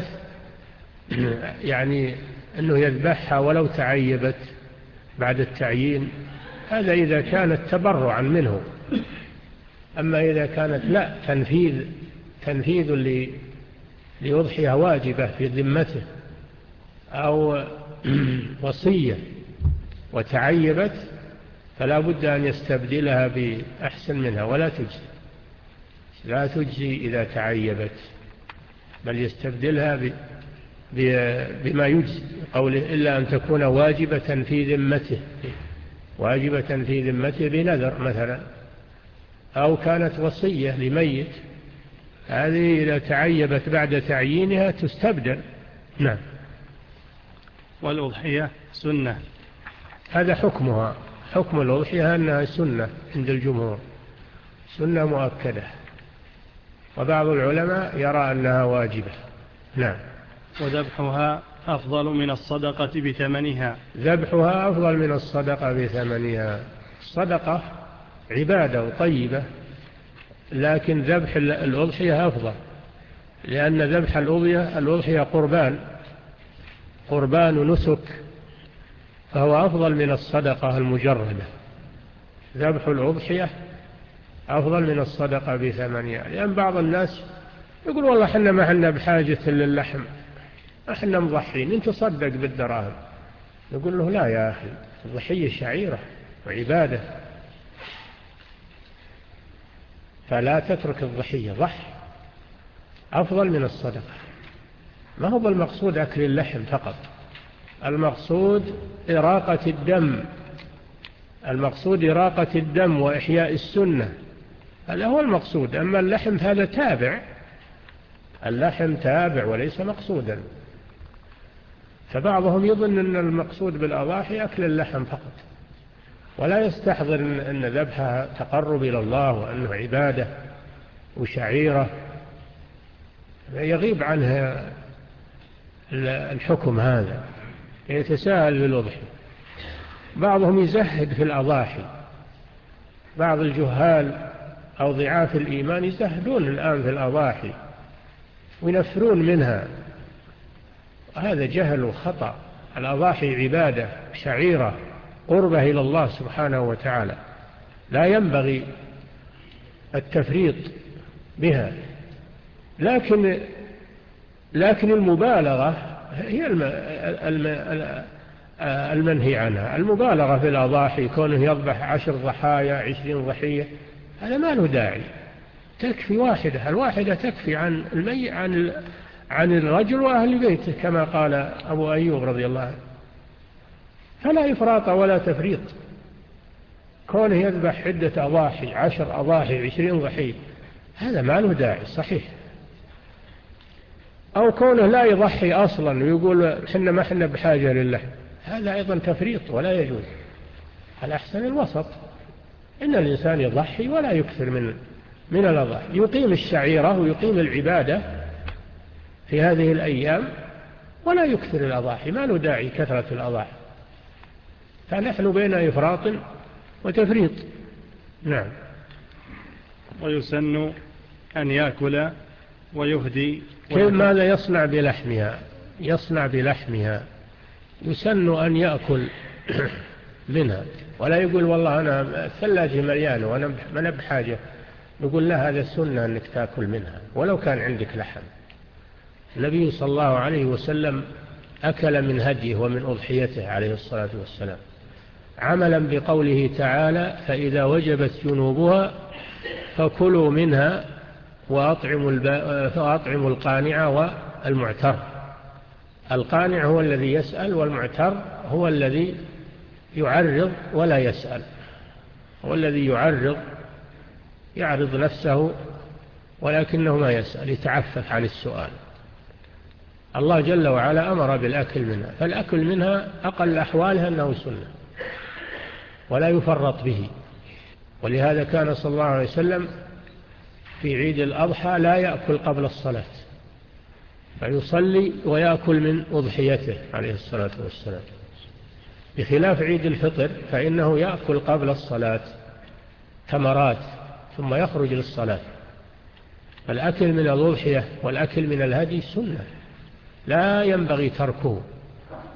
يعني أنه يذبحها ولو تعيبت بعد التعيين، هذا إذا كانت تبرعا منه، أما إذا كانت لا تنفيذ تنفيذ لأضحية واجبة في ذمته أو وصية وتعيبت فلا بد أن يستبدلها بأحسن منها ولا تجزي لا تجزي إذا تعيبت بل يستبدلها بما يجزي قوله إلا أن تكون واجبة في ذمته واجبة في ذمته بنذر مثلا أو كانت وصية لميت هذه إذا تعيبت بعد تعيينها تستبدل. نعم. والأضحية سنة. هذا حكمها حكم الأضحية أنها سنة عند الجمهور سنة مؤكدة وبعض العلماء يرى أنها واجبة. نعم. وذبحها أفضل من الصدقة بثمنها. ذبحها أفضل من الصدقة بثمنها. الصدقة عبادة طيبة لكن ذبح الأضحية أفضل لأن ذبح الأضحية الأضحية قربان قربان نسك فهو أفضل من الصدقة المجردة. ذبح الأضحية أفضل من الصدقة بثمنها لأن بعض الناس يقول والله حنا ما حنا بحاجة للحم احنا مضحين انت تصدق بالدراهم. يقول له لا يا أخي الضحية شعيرة وعبادة فلا تترك الضحية ضح أفضل من الصدقة. ما هو المقصود أكل اللحم فقط المقصود إراقة الدم المقصود إراقة الدم وإحياء السنة هذا هو المقصود. أما اللحم هذا تابع اللحم تابع وليس مقصودا. فبعضهم يظن أن المقصود بالأضاحي أكل اللحم فقط ولا يستحضر أن ذبحها تقرب إلى الله وأنه عبادة وشعيرة يغيب عنها الحكم هذا يتساهل بالأضحية. بعضهم يزهد في الأضاحي بعض الجهال أو ضعاف الإيمان يزهدون الآن في الأضاحي وينفرون منها هذا جهل وخطأ. الأضاحي عبادة شعيرة قربة إلى الله سبحانه وتعالى لا ينبغي التفريط بها لكن لكن المبالغة هي المنهي عنها. المبالغة في الأضاحي كونه يذبح عشر ضحايا عشرين ضحية هذا ما له داعي. تكفي واحدة الواحدة تكفي عن المي عن عن الرجل وأهل بيته كما قال أبو أيوب رضي الله عنه. فلا إفراط ولا تفريط كونه يذبح عدة أضاحي عشر أضاحي عشرين ضحية هذا ما له داعي صحيح. أو كونه لا يضحي أصلا ويقول حنا ما حنا بحاجة للحم هذا أيضا تفريط ولا يجوز. الأحسن الوسط إن الإنسان يضحي ولا يكثر من من الأضاحي يقيم الشعيرة ويقيم العبادة في هذه الأيام ولا يكثر الأضاحي ما له داعي كثرة الأضاحي. فنحن بين إفراط وتفريط. نعم. ويسن أن يأكل ويهدي. كيف ماذا يصنع بلحمها؟ يصنع بلحمها يسن أن يأكل منها ولا يقول والله أنا الثلاجة مليانة وأنا ما بحاجة. نقول له هذا السنة أنك تأكل منها ولو كان عندك لحم. النبي صلى الله عليه وسلم أكل من هديه ومن أضحيته عليه الصلاة والسلام عملا بقوله تعالى فإذا وجبت جنوبها فكلوا منها وأطعموا, فأطعموا القانع والمعتر. القانع هو الذي يسأل والمعتر هو الذي يعرض ولا يسأل هو الذي يعرض يعرض نفسه ولكنه ما يسأل يتعفف عن السؤال. الله جل وعلا أمر بالأكل منها فالأكل منها أقل أحوالها أنه سنة ولا يفرط به. ولهذا كان صلى الله عليه وسلم في عيد الأضحى لا يأكل قبل الصلاة فيصلي ويأكل من أضحيته عليه الصلاة والسلام بخلاف عيد الفطر فإنه يأكل قبل الصلاة تمرات ثم يخرج للصلاة. فالأكل من الأضحية والأكل من الهدي سنة لا ينبغي تركه.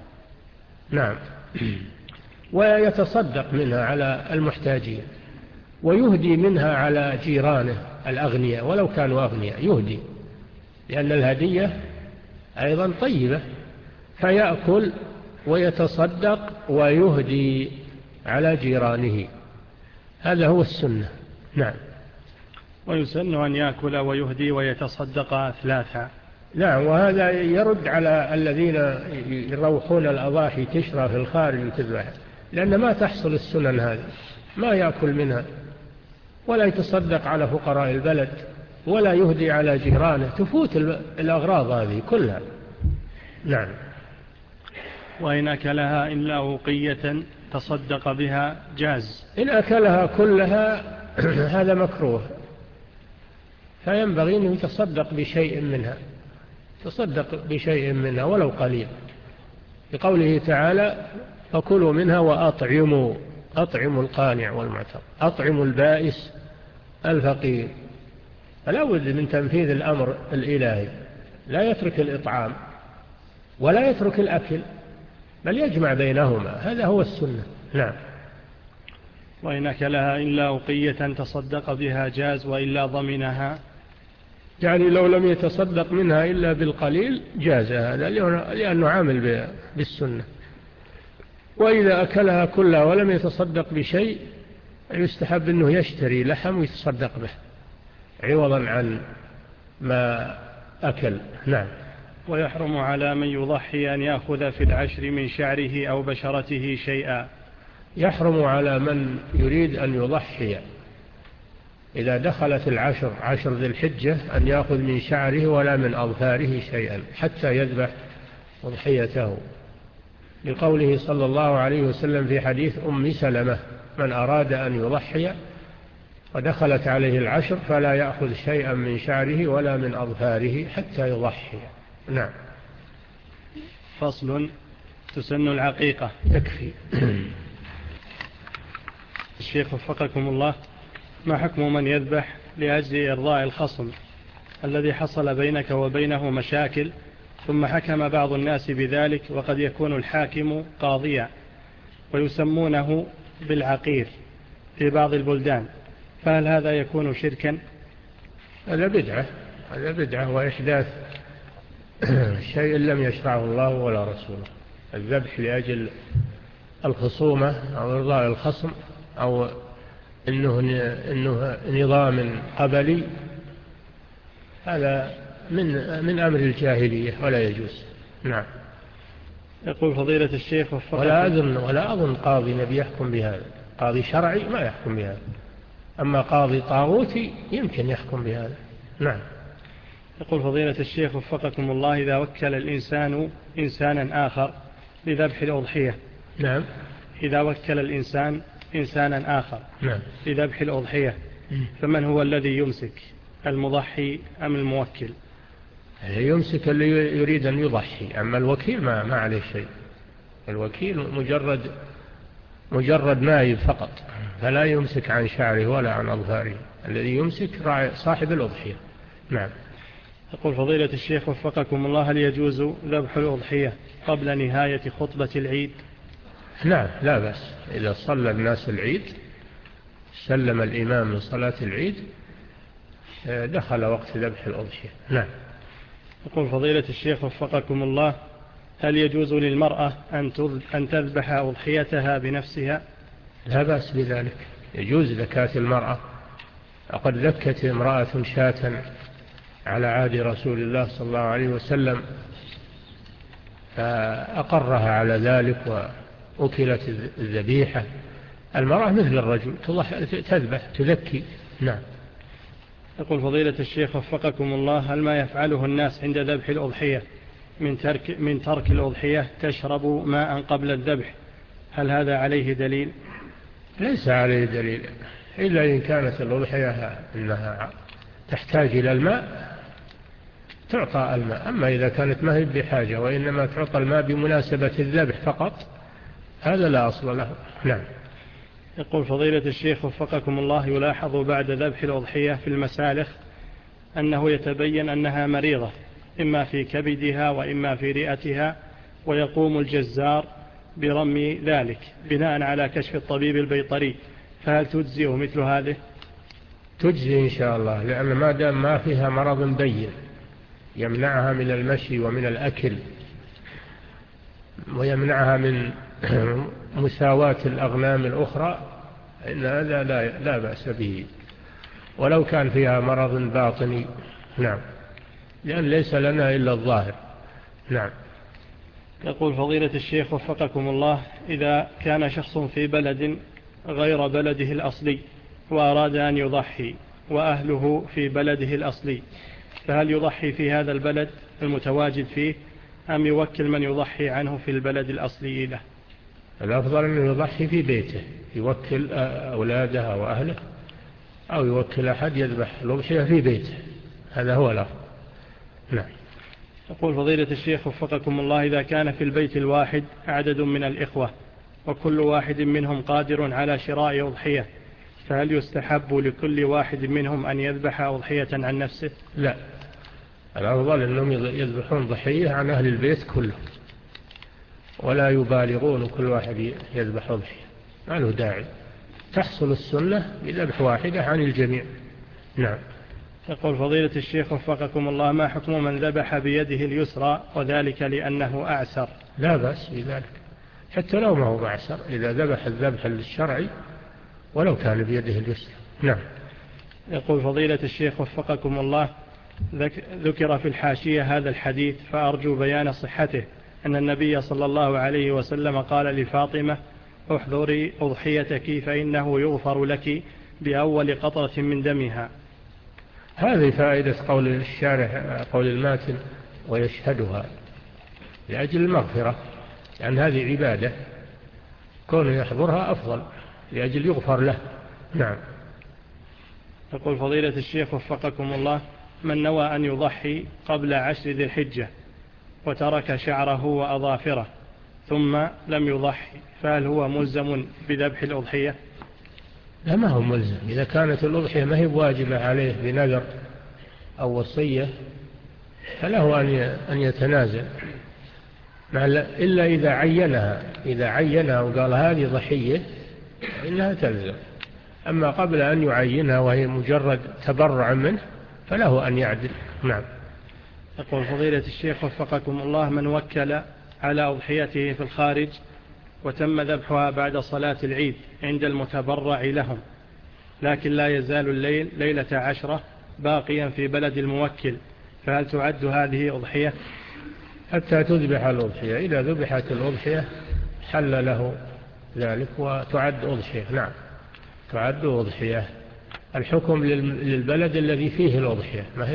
نعم. ويتصدق منها على المحتاجين ويهدي منها على جيرانه الأغنياء ولو كانوا أغنياء، يهدي، لأن الهدية أيضا طيبة، فيأكل ويتصدق ويهدي على جيرانه. هذا هو السنة. نعم. ويسن أن يأكل ويهدي ويتصدق ثلاثة. نعم، وهذا يرد على الذين يروحون الأضاحي تشرى في الخارج وتذبح، لأن ما تحصل السنن هذه، ما يأكل منها ولا يتصدق على فقراء البلد ولا يهدي على جيرانه، تفوت الأغراض هذه كلها. نعم. وإن أكلها إلا أوقية تصدق بها جاز. إن أكلها كلها هذا مكروه، فينبغي أن يتصدق بشيء منها، تصدق بشيء منها ولو قليل، بقوله تعالى فكلوا منها وأطعموا، أطعموا القانع والمعتر، أطعموا البائس الفقير. فلا بد من تنفيذ الأمر الإلهي، لا يترك الإطعام ولا يترك الأكل، بل يجمع بينهما، هذا هو السنة. نعم. وإن أكلها إلا أوقية تصدق بها جاز وإلا ضمنها، يعني لو لم يتصدق منها إلا بالقليل جاز هذا، لأنه عامل بالسنة. وإذا أكلها كلها ولم يتصدق بشيء يستحب أنه يشتري لحم ويتصدق به عوضا عن ما أكل. نعم. ويحرم على من يضحي أن يأخذ في العشر من شعره أو بشرته شيئا. يحرم على من يريد أن يضحي إذا دخلت العشر عشر ذي الحجة أن يأخذ من شعره ولا من أظفاره شيئا حتى يذبح أضحيته، لقوله صلى الله عليه وسلم في حديث أم سلمة من أراد أن يضحي ودخلت عليه العشر فلا يأخذ شيئا من شعره ولا من أظفاره حتى يضحي. نعم. فصل. تسن العقيقة. يكفي. الشيخ وفقكم الله، ما حكم من يذبح لأجل إرضاء الخصم الذي حصل بينك وبينه مشاكل، ثم حكم بعض الناس بذلك وقد يكون الحاكم قاضيا ويسمونه بالعقير في بعض البلدان، فهل هذا يكون شركا؟ هذا بدعة، هذا بدعة وإحداث شيء لم يشرعه الله ولا رسوله. الذبح لأجل الخصومة أو إرضاء الخصم أو إنه, إنه نظام قبلي، هذا من, من أمر الجاهلية ولا يجوز. نعم. يقول فضيلة الشيخ ولا أظن, ولا أظن قاضي نبي يحكم بهذا، قاضي شرعي ما يحكم بهذا، أما قاضي طاغوتي يمكن يحكم بهذا. نعم. يقول فضيلة الشيخ وفقكم الله، إذا وكل الإنسان إنسانا آخر لذبح الأضحية. نعم. إذا وكل الإنسان إنسانا آخر نعم. لذبح الأضحية، فمن هو الذي يمسك، المضحي أم الموكل؟ يمسك اللي يريد أن يضحي، أما الوكيل ما, ما عليه شيء، الوكيل مجرد مجرد نائب فقط، فلا يمسك عن شعره ولا عن أظفاره، الذي يمسك صاحب الأضحية. نعم. يقول فضيلة الشيخ وفقكم الله، هل يجوز ذبح الأضحية قبل نهاية خطبة العيد؟ نعم، لا بأس، إذا صلى الناس العيد سلم الإمام من صلاة العيد دخل وقت ذبح الأضحية. نعم. يقول فضيلة الشيخ وفقكم الله، هل يجوز للمرأة أن تذبح أضحيتها بنفسها؟ لا بأس بذلك، يجوز زكاة المرأة، وقد ذكت امرأة شاة على عهد رسول الله صلى الله عليه وسلم فأقرها على ذلك وأكلت الذبيحة. المرأة مثل الرجل تذبح تذكي. نعم. يقول فضيلة الشيخ وفقكم الله، هل ما يفعله الناس عند ذبح الأضحية من ترك, من ترك الأضحية تشرب ماء قبل الذبح، هل هذا عليه دليل؟ ليس عليه دليل، إلا إن كانت الأضحية إنها تحتاج إلى الماء تعطى الماء، أما إذا كانت ما هي بحاجة وإنما تعطى الماء بمناسبة الذبح فقط هذا لا أصل له. نعم. يقول فضيلة الشيخ وفقكم الله، يلاحظ بعد ذبح الأضحية في المسالخ أنه يتبين أنها مريضة إما في كبدها وإما في رئتها، ويقوم الجزار برمي ذلك بناء على كشف الطبيب البيطري، فهل تجزئ مثل هذه؟ تجزي إن شاء الله، لأن ما دام ما فيها مرض بين يمنعها من المشي ومن الأكل ويمنعها من مساواة الأغنام الأخرى، إن هذا لا, لا بأس به، ولو كان فيها مرض باطني. نعم، لأن ليس لنا إلا الظاهر. نعم. يقول فضيلة الشيخ وفقكم الله: إذا كان شخص في بلد غير بلده الأصلي وأراد أن يضحي وأهله في بلده الأصلي، فهل يضحي في هذا البلد المتواجد فيه أم يوكل من يضحي عنه في البلد الأصلي له؟ الأفضل أنه يضحي في بيته، يوكل أولاده وأهله، أو يوكل أحد يذبح الأضحية في بيته، هذا هو الأفضل. نعم. يقول فضيلة الشيخ وفقكم الله: إذا كان في البيت الواحد عدد من الإخوة وكل واحد منهم قادر على شراء أضحية، فهل يستحب لكل واحد منهم أن يذبح أضحية عن نفسه؟ لا، الأفضل أنهم يذبحون ضحية عن أهل البيت كله، ولا يبالغون كل واحد يذبح أضحية، ما له داعي، تحصل السنة بذبح واحدة عن الجميع. نعم. يقول فضيلة الشيخ وفقكم الله: ما حكم من ذبح بيده اليسرى وذلك لأنه أعسر؟ لا بأس بذلك، حتى لو ما هو أعسر، إذا ذبح الذبح الشرعي ولو كان بيده اليسرى. نعم. يقول فضيلة الشيخ وفقكم الله: ذكر في الحاشية هذا الحديث فأرجو بيان صحته، أن النبي صلى الله عليه وسلم قال لفاطمة: احضري أضحيتك فإنه يغفر لك بأول قطرة من دمها. هذه فائدة قول الشارح، قول الماتن: ويشهدها لأجل المغفرة، لأن هذه عبادة، كونه يحضرها أفضل لأجل يغفر له. نعم. يقول فضيلة الشيخ وفقكم الله: من نوى أن يضحي قبل عشر ذي الحجة وترك شعره وأظافره ثم لم يضحي، فهل هو ملزم بذبح الأضحية؟ لا، ما هو ملزم، إذا كانت الأضحية ما هي واجبة عليه بنذر أو وصية فله أن يتنازل، إلا إذا عينها، إذا عينها وقال هذه ضحية إنها تلزم، أما قبل أن يعينها وهي مجرد تبرع منه فله أن يعدل. نعم. يقول فضيلة الشيخ وفقكم الله: من وكل على أضحيته في الخارج وتم ذبحها بعد صلاة العيد عند المتبرع لهم، لكن لا يزال الليل ليلة عشرة باقيا في بلد الموكل، فهل تعد هذه أضحية؟ حتى تذبح الأضحية، إذا ذبحت الأضحية حل له ذلك وتعد أضحية. نعم، تعد أضحية. الحكم للبلد الذي فيه الأضحية، ما هي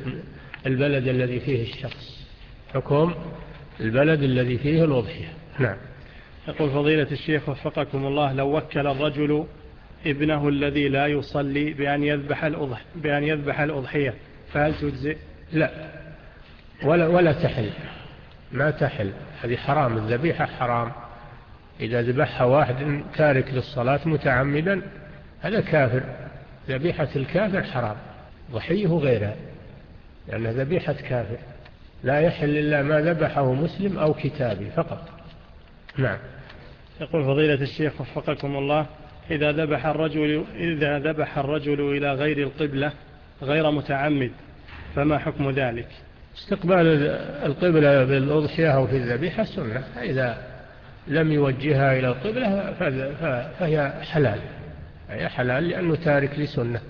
للبلد الذي فيه الشخص، حكم البلد الذي فيه الأضحية. نعم. يقول فضيلة الشيخ وفقكم الله: لو وكل الرجل ابنه الذي لا يصلي بأن يذبح الأضحية, بأن يذبح الأضحية فهل تجزئ؟ لا، ولا, ولا تحل، ما تحل، هذه حرام، الذبيحة حرام. إذا ذبحها واحد تارك للصلاة متعمدا هذا كافر، ذبيحة الكافر حرام، ضحيه غيرها، لأنها ذبيحة كافر، لا يحل إلا ما ذبحه مسلم أو كتابي فقط. نعم. يقول فضيلة الشيخ وفقكم الله: إذا ذبح الرجل إذا ذبح الرجل إلى غير القبلة غير متعمد فما حكم ذلك؟ استقبال القبلة بالأضحية أو في الذبيحة سنة، إذا لم يوجهها إلى القبلة فهي حلال، هي حلال لأنه تارك لسنة.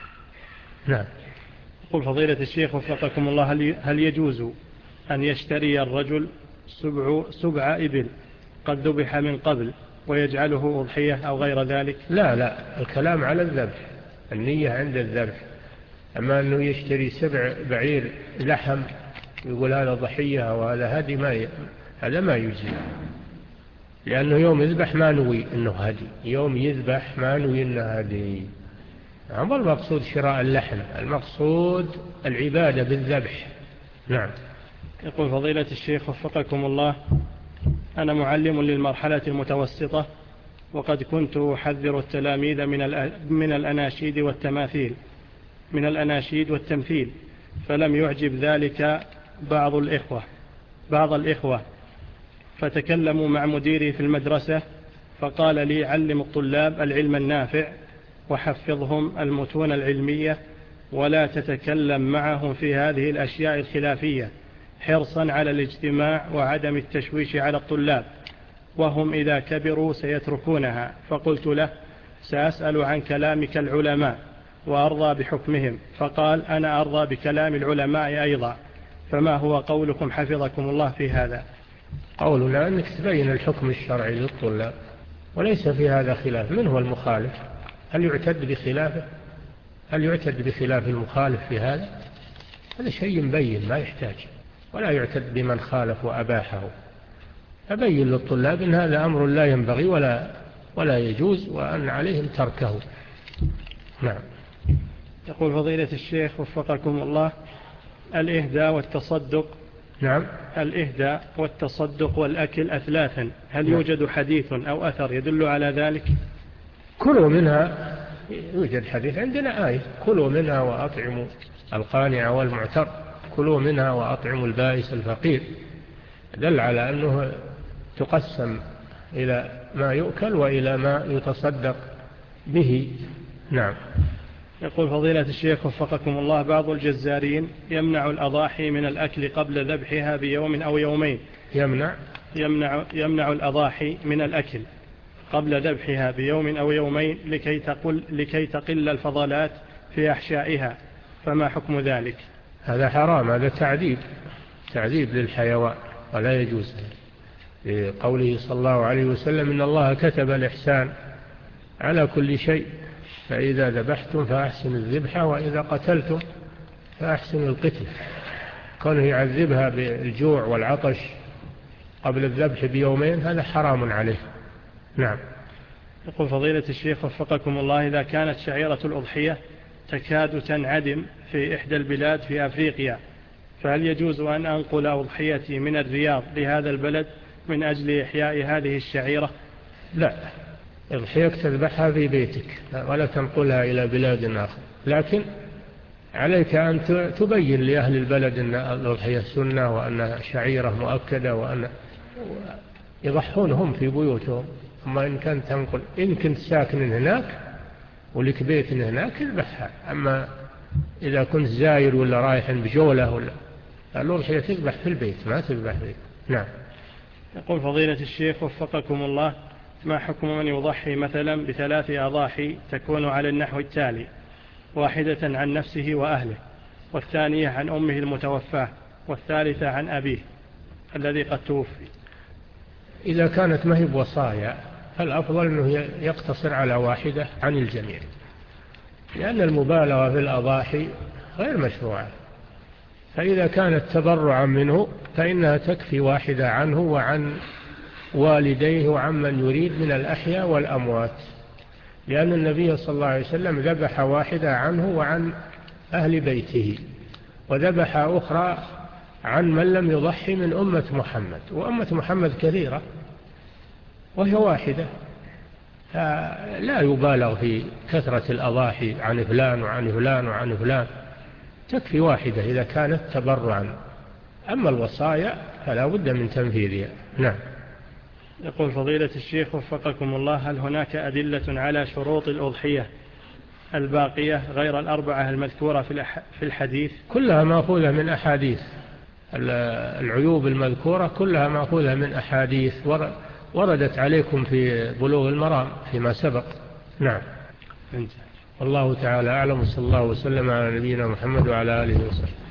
نعم. يقول فضيلة الشيخ وفقكم الله: هل يجوز أن يشتري الرجل سبع, سبع إبل قد ذبح من قبل ويجعله أضحية أو غير ذلك؟ لا لا، الكلام على الذبح، النية عند الذبح، أما أنه يشتري سبع بعير لحم يقول هذا ضحية وهذا هدي، ما ي... هذا ما يجزي، لأنه يوم يذبح ما نوي أنه هدي، يوم يذبح ما نوي أنه هدي. عمر المقصود شراء اللحم، المقصود العبادة بالذبح. نعم. يقول فضيلة الشيخ وفقكم الله: أنا معلم للمرحلة المتوسطة، وقد كنت أحذر التلاميذ من من الأناشيد والتماثيل من الأناشيد والتمثيل، فلم يعجب ذلك بعض الإخوة بعض الإخوة فتكلموا مع مديري في المدرسة فقال لي: علم الطلاب العلم النافع وحفظهم المتون العلمية، ولا تتكلم معهم في هذه الأشياء الخلافية، حرصا على الاجتماع وعدم التشويش على الطلاب، وهم إذا كبروا سيتركونها. فقلت له: سأسأل عن كلامك العلماء وأرضى بحكمهم. فقال: أنا أرضى بكلام العلماء أيضا، فما هو قولكم حفظكم الله في هذا؟ قولنا أنك تبين الحكم الشرعي للطلاب، وليس في هذا خلاف. من هو المخالف؟ هل يعتد بخلافه؟ هل يعتد بخلاف المخالف في هذا؟ هذا شيء مبين ما يحتاج، ولا يعتد بمن خالف وأباحه. أبين للطلاب أن هذا أمر لا ينبغي ولا, ولا يجوز، وأن عليهم تركه. نعم. يقول فضيلة الشيخ وفقكم الله: الإهداء والتصدق نعم. الإهداء والتصدق والأكل أثلاثا، هل يوجد حديث أو أثر يدل على ذلك؟ كلوا منها. يوجد حديث عندنا آية: كلوا منها وأطعموا القانع والمعتر، كلوا منها وأطعموا البائس الفقير. دل على أنه تقسم إلى ما يؤكل وإلى ما يتصدق به. نعم. يقول فضيلة الشيخ وفقكم الله: بعض الجزارين يمنع الأضاحي من الأكل قبل ذبحها بيوم أو يومين. يمنع يمنع, يمنع الأضاحي من الأكل قبل ذبحها بيوم أو يومين لكي تقل, لكي تقل الفضلات في أحشائها، فما حكم ذلك؟ هذا حرام، هذا تعذيب تعذيب للحيوان ولا يجوز. لقوله صلى الله عليه وسلم: إن الله كتب الإحسان على كل شيء، فإذا ذبحتم فأحسنوا الذبح، وإذا قتلتم فأحسنوا القتل. كونه يعذبها بالجوع والعطش قبل الذبح بيومين هذا حرام عليه. نعم. يقول فضيلة الشيخ وفقكم الله: إذا كانت شعيرة الأضحية تكاد تنعدم في إحدى البلاد في أفريقيا، فهل يجوز أن أنقل أضحيتي من الرياض لهذا البلد من أجل إحياء هذه الشعيرة؟ لا، أضحيتك تذبحها في بيتك ولا تنقلها إلى بلاد آخر، لكن عليك أن تبين لأهل البلد أن الأضحية سنة وأن شعيرة مؤكدة وأن يضحون هم في بيوتهم. أما إن كنت تنقل، إن كنت ساكن هناك ولك بيت هناك اذبحها. أما إذا كنت زاير ولا رايح بجولة ولا الأضحية تذبح في البيت، ما تذبح في البيت. نعم. يقول فضيلة الشيخ وفقكم الله: ما حكم من يضحي مثلا بثلاث أضاحي تكون على النحو التالي: واحدة عن نفسه وأهله، والثانية عن أمه المتوفاة، والثالثة عن أبيه الذي قد توفي؟ إذا كانت مهب وصايا فالأفضل أنه يقتصر على واحدة عن الجميع، لأن المبالغة في الأضاحي غير مشروعة. فإذا كانت تبرعا منه فإنها تكفي واحدة عنه وعن والديه وعن من يريد من الأحياء والأموات، لأن النبي صلى الله عليه وسلم ذبح واحدة عنه وعن أهل بيته، وذبح أخرى عن من لم يضحي من أمة محمد، وأمة محمد كثيرة وهي واحدة. لا يبالغ في كثرة الأضاحي عن فلان وعن فلان وعن فلان، تكفي واحدة إذا كانت تبرعا. أما الوصايا فلا بد من تنفيذها. نعم. يقول فضيلة الشيخ وفقكم الله: هل هناك أدلة على شروط الأضحية الباقية غير الأربعة المذكورة في الحديث؟ كلها مأخوذة من أحاديث. العيوب المذكورة كلها مأخوذة من أحاديث وردت عليكم في بلوغ المرام فيما سبق. نعم. والله تعالى أعلم، صلى الله وسلم على نبينا محمد وعلى آله وسلم.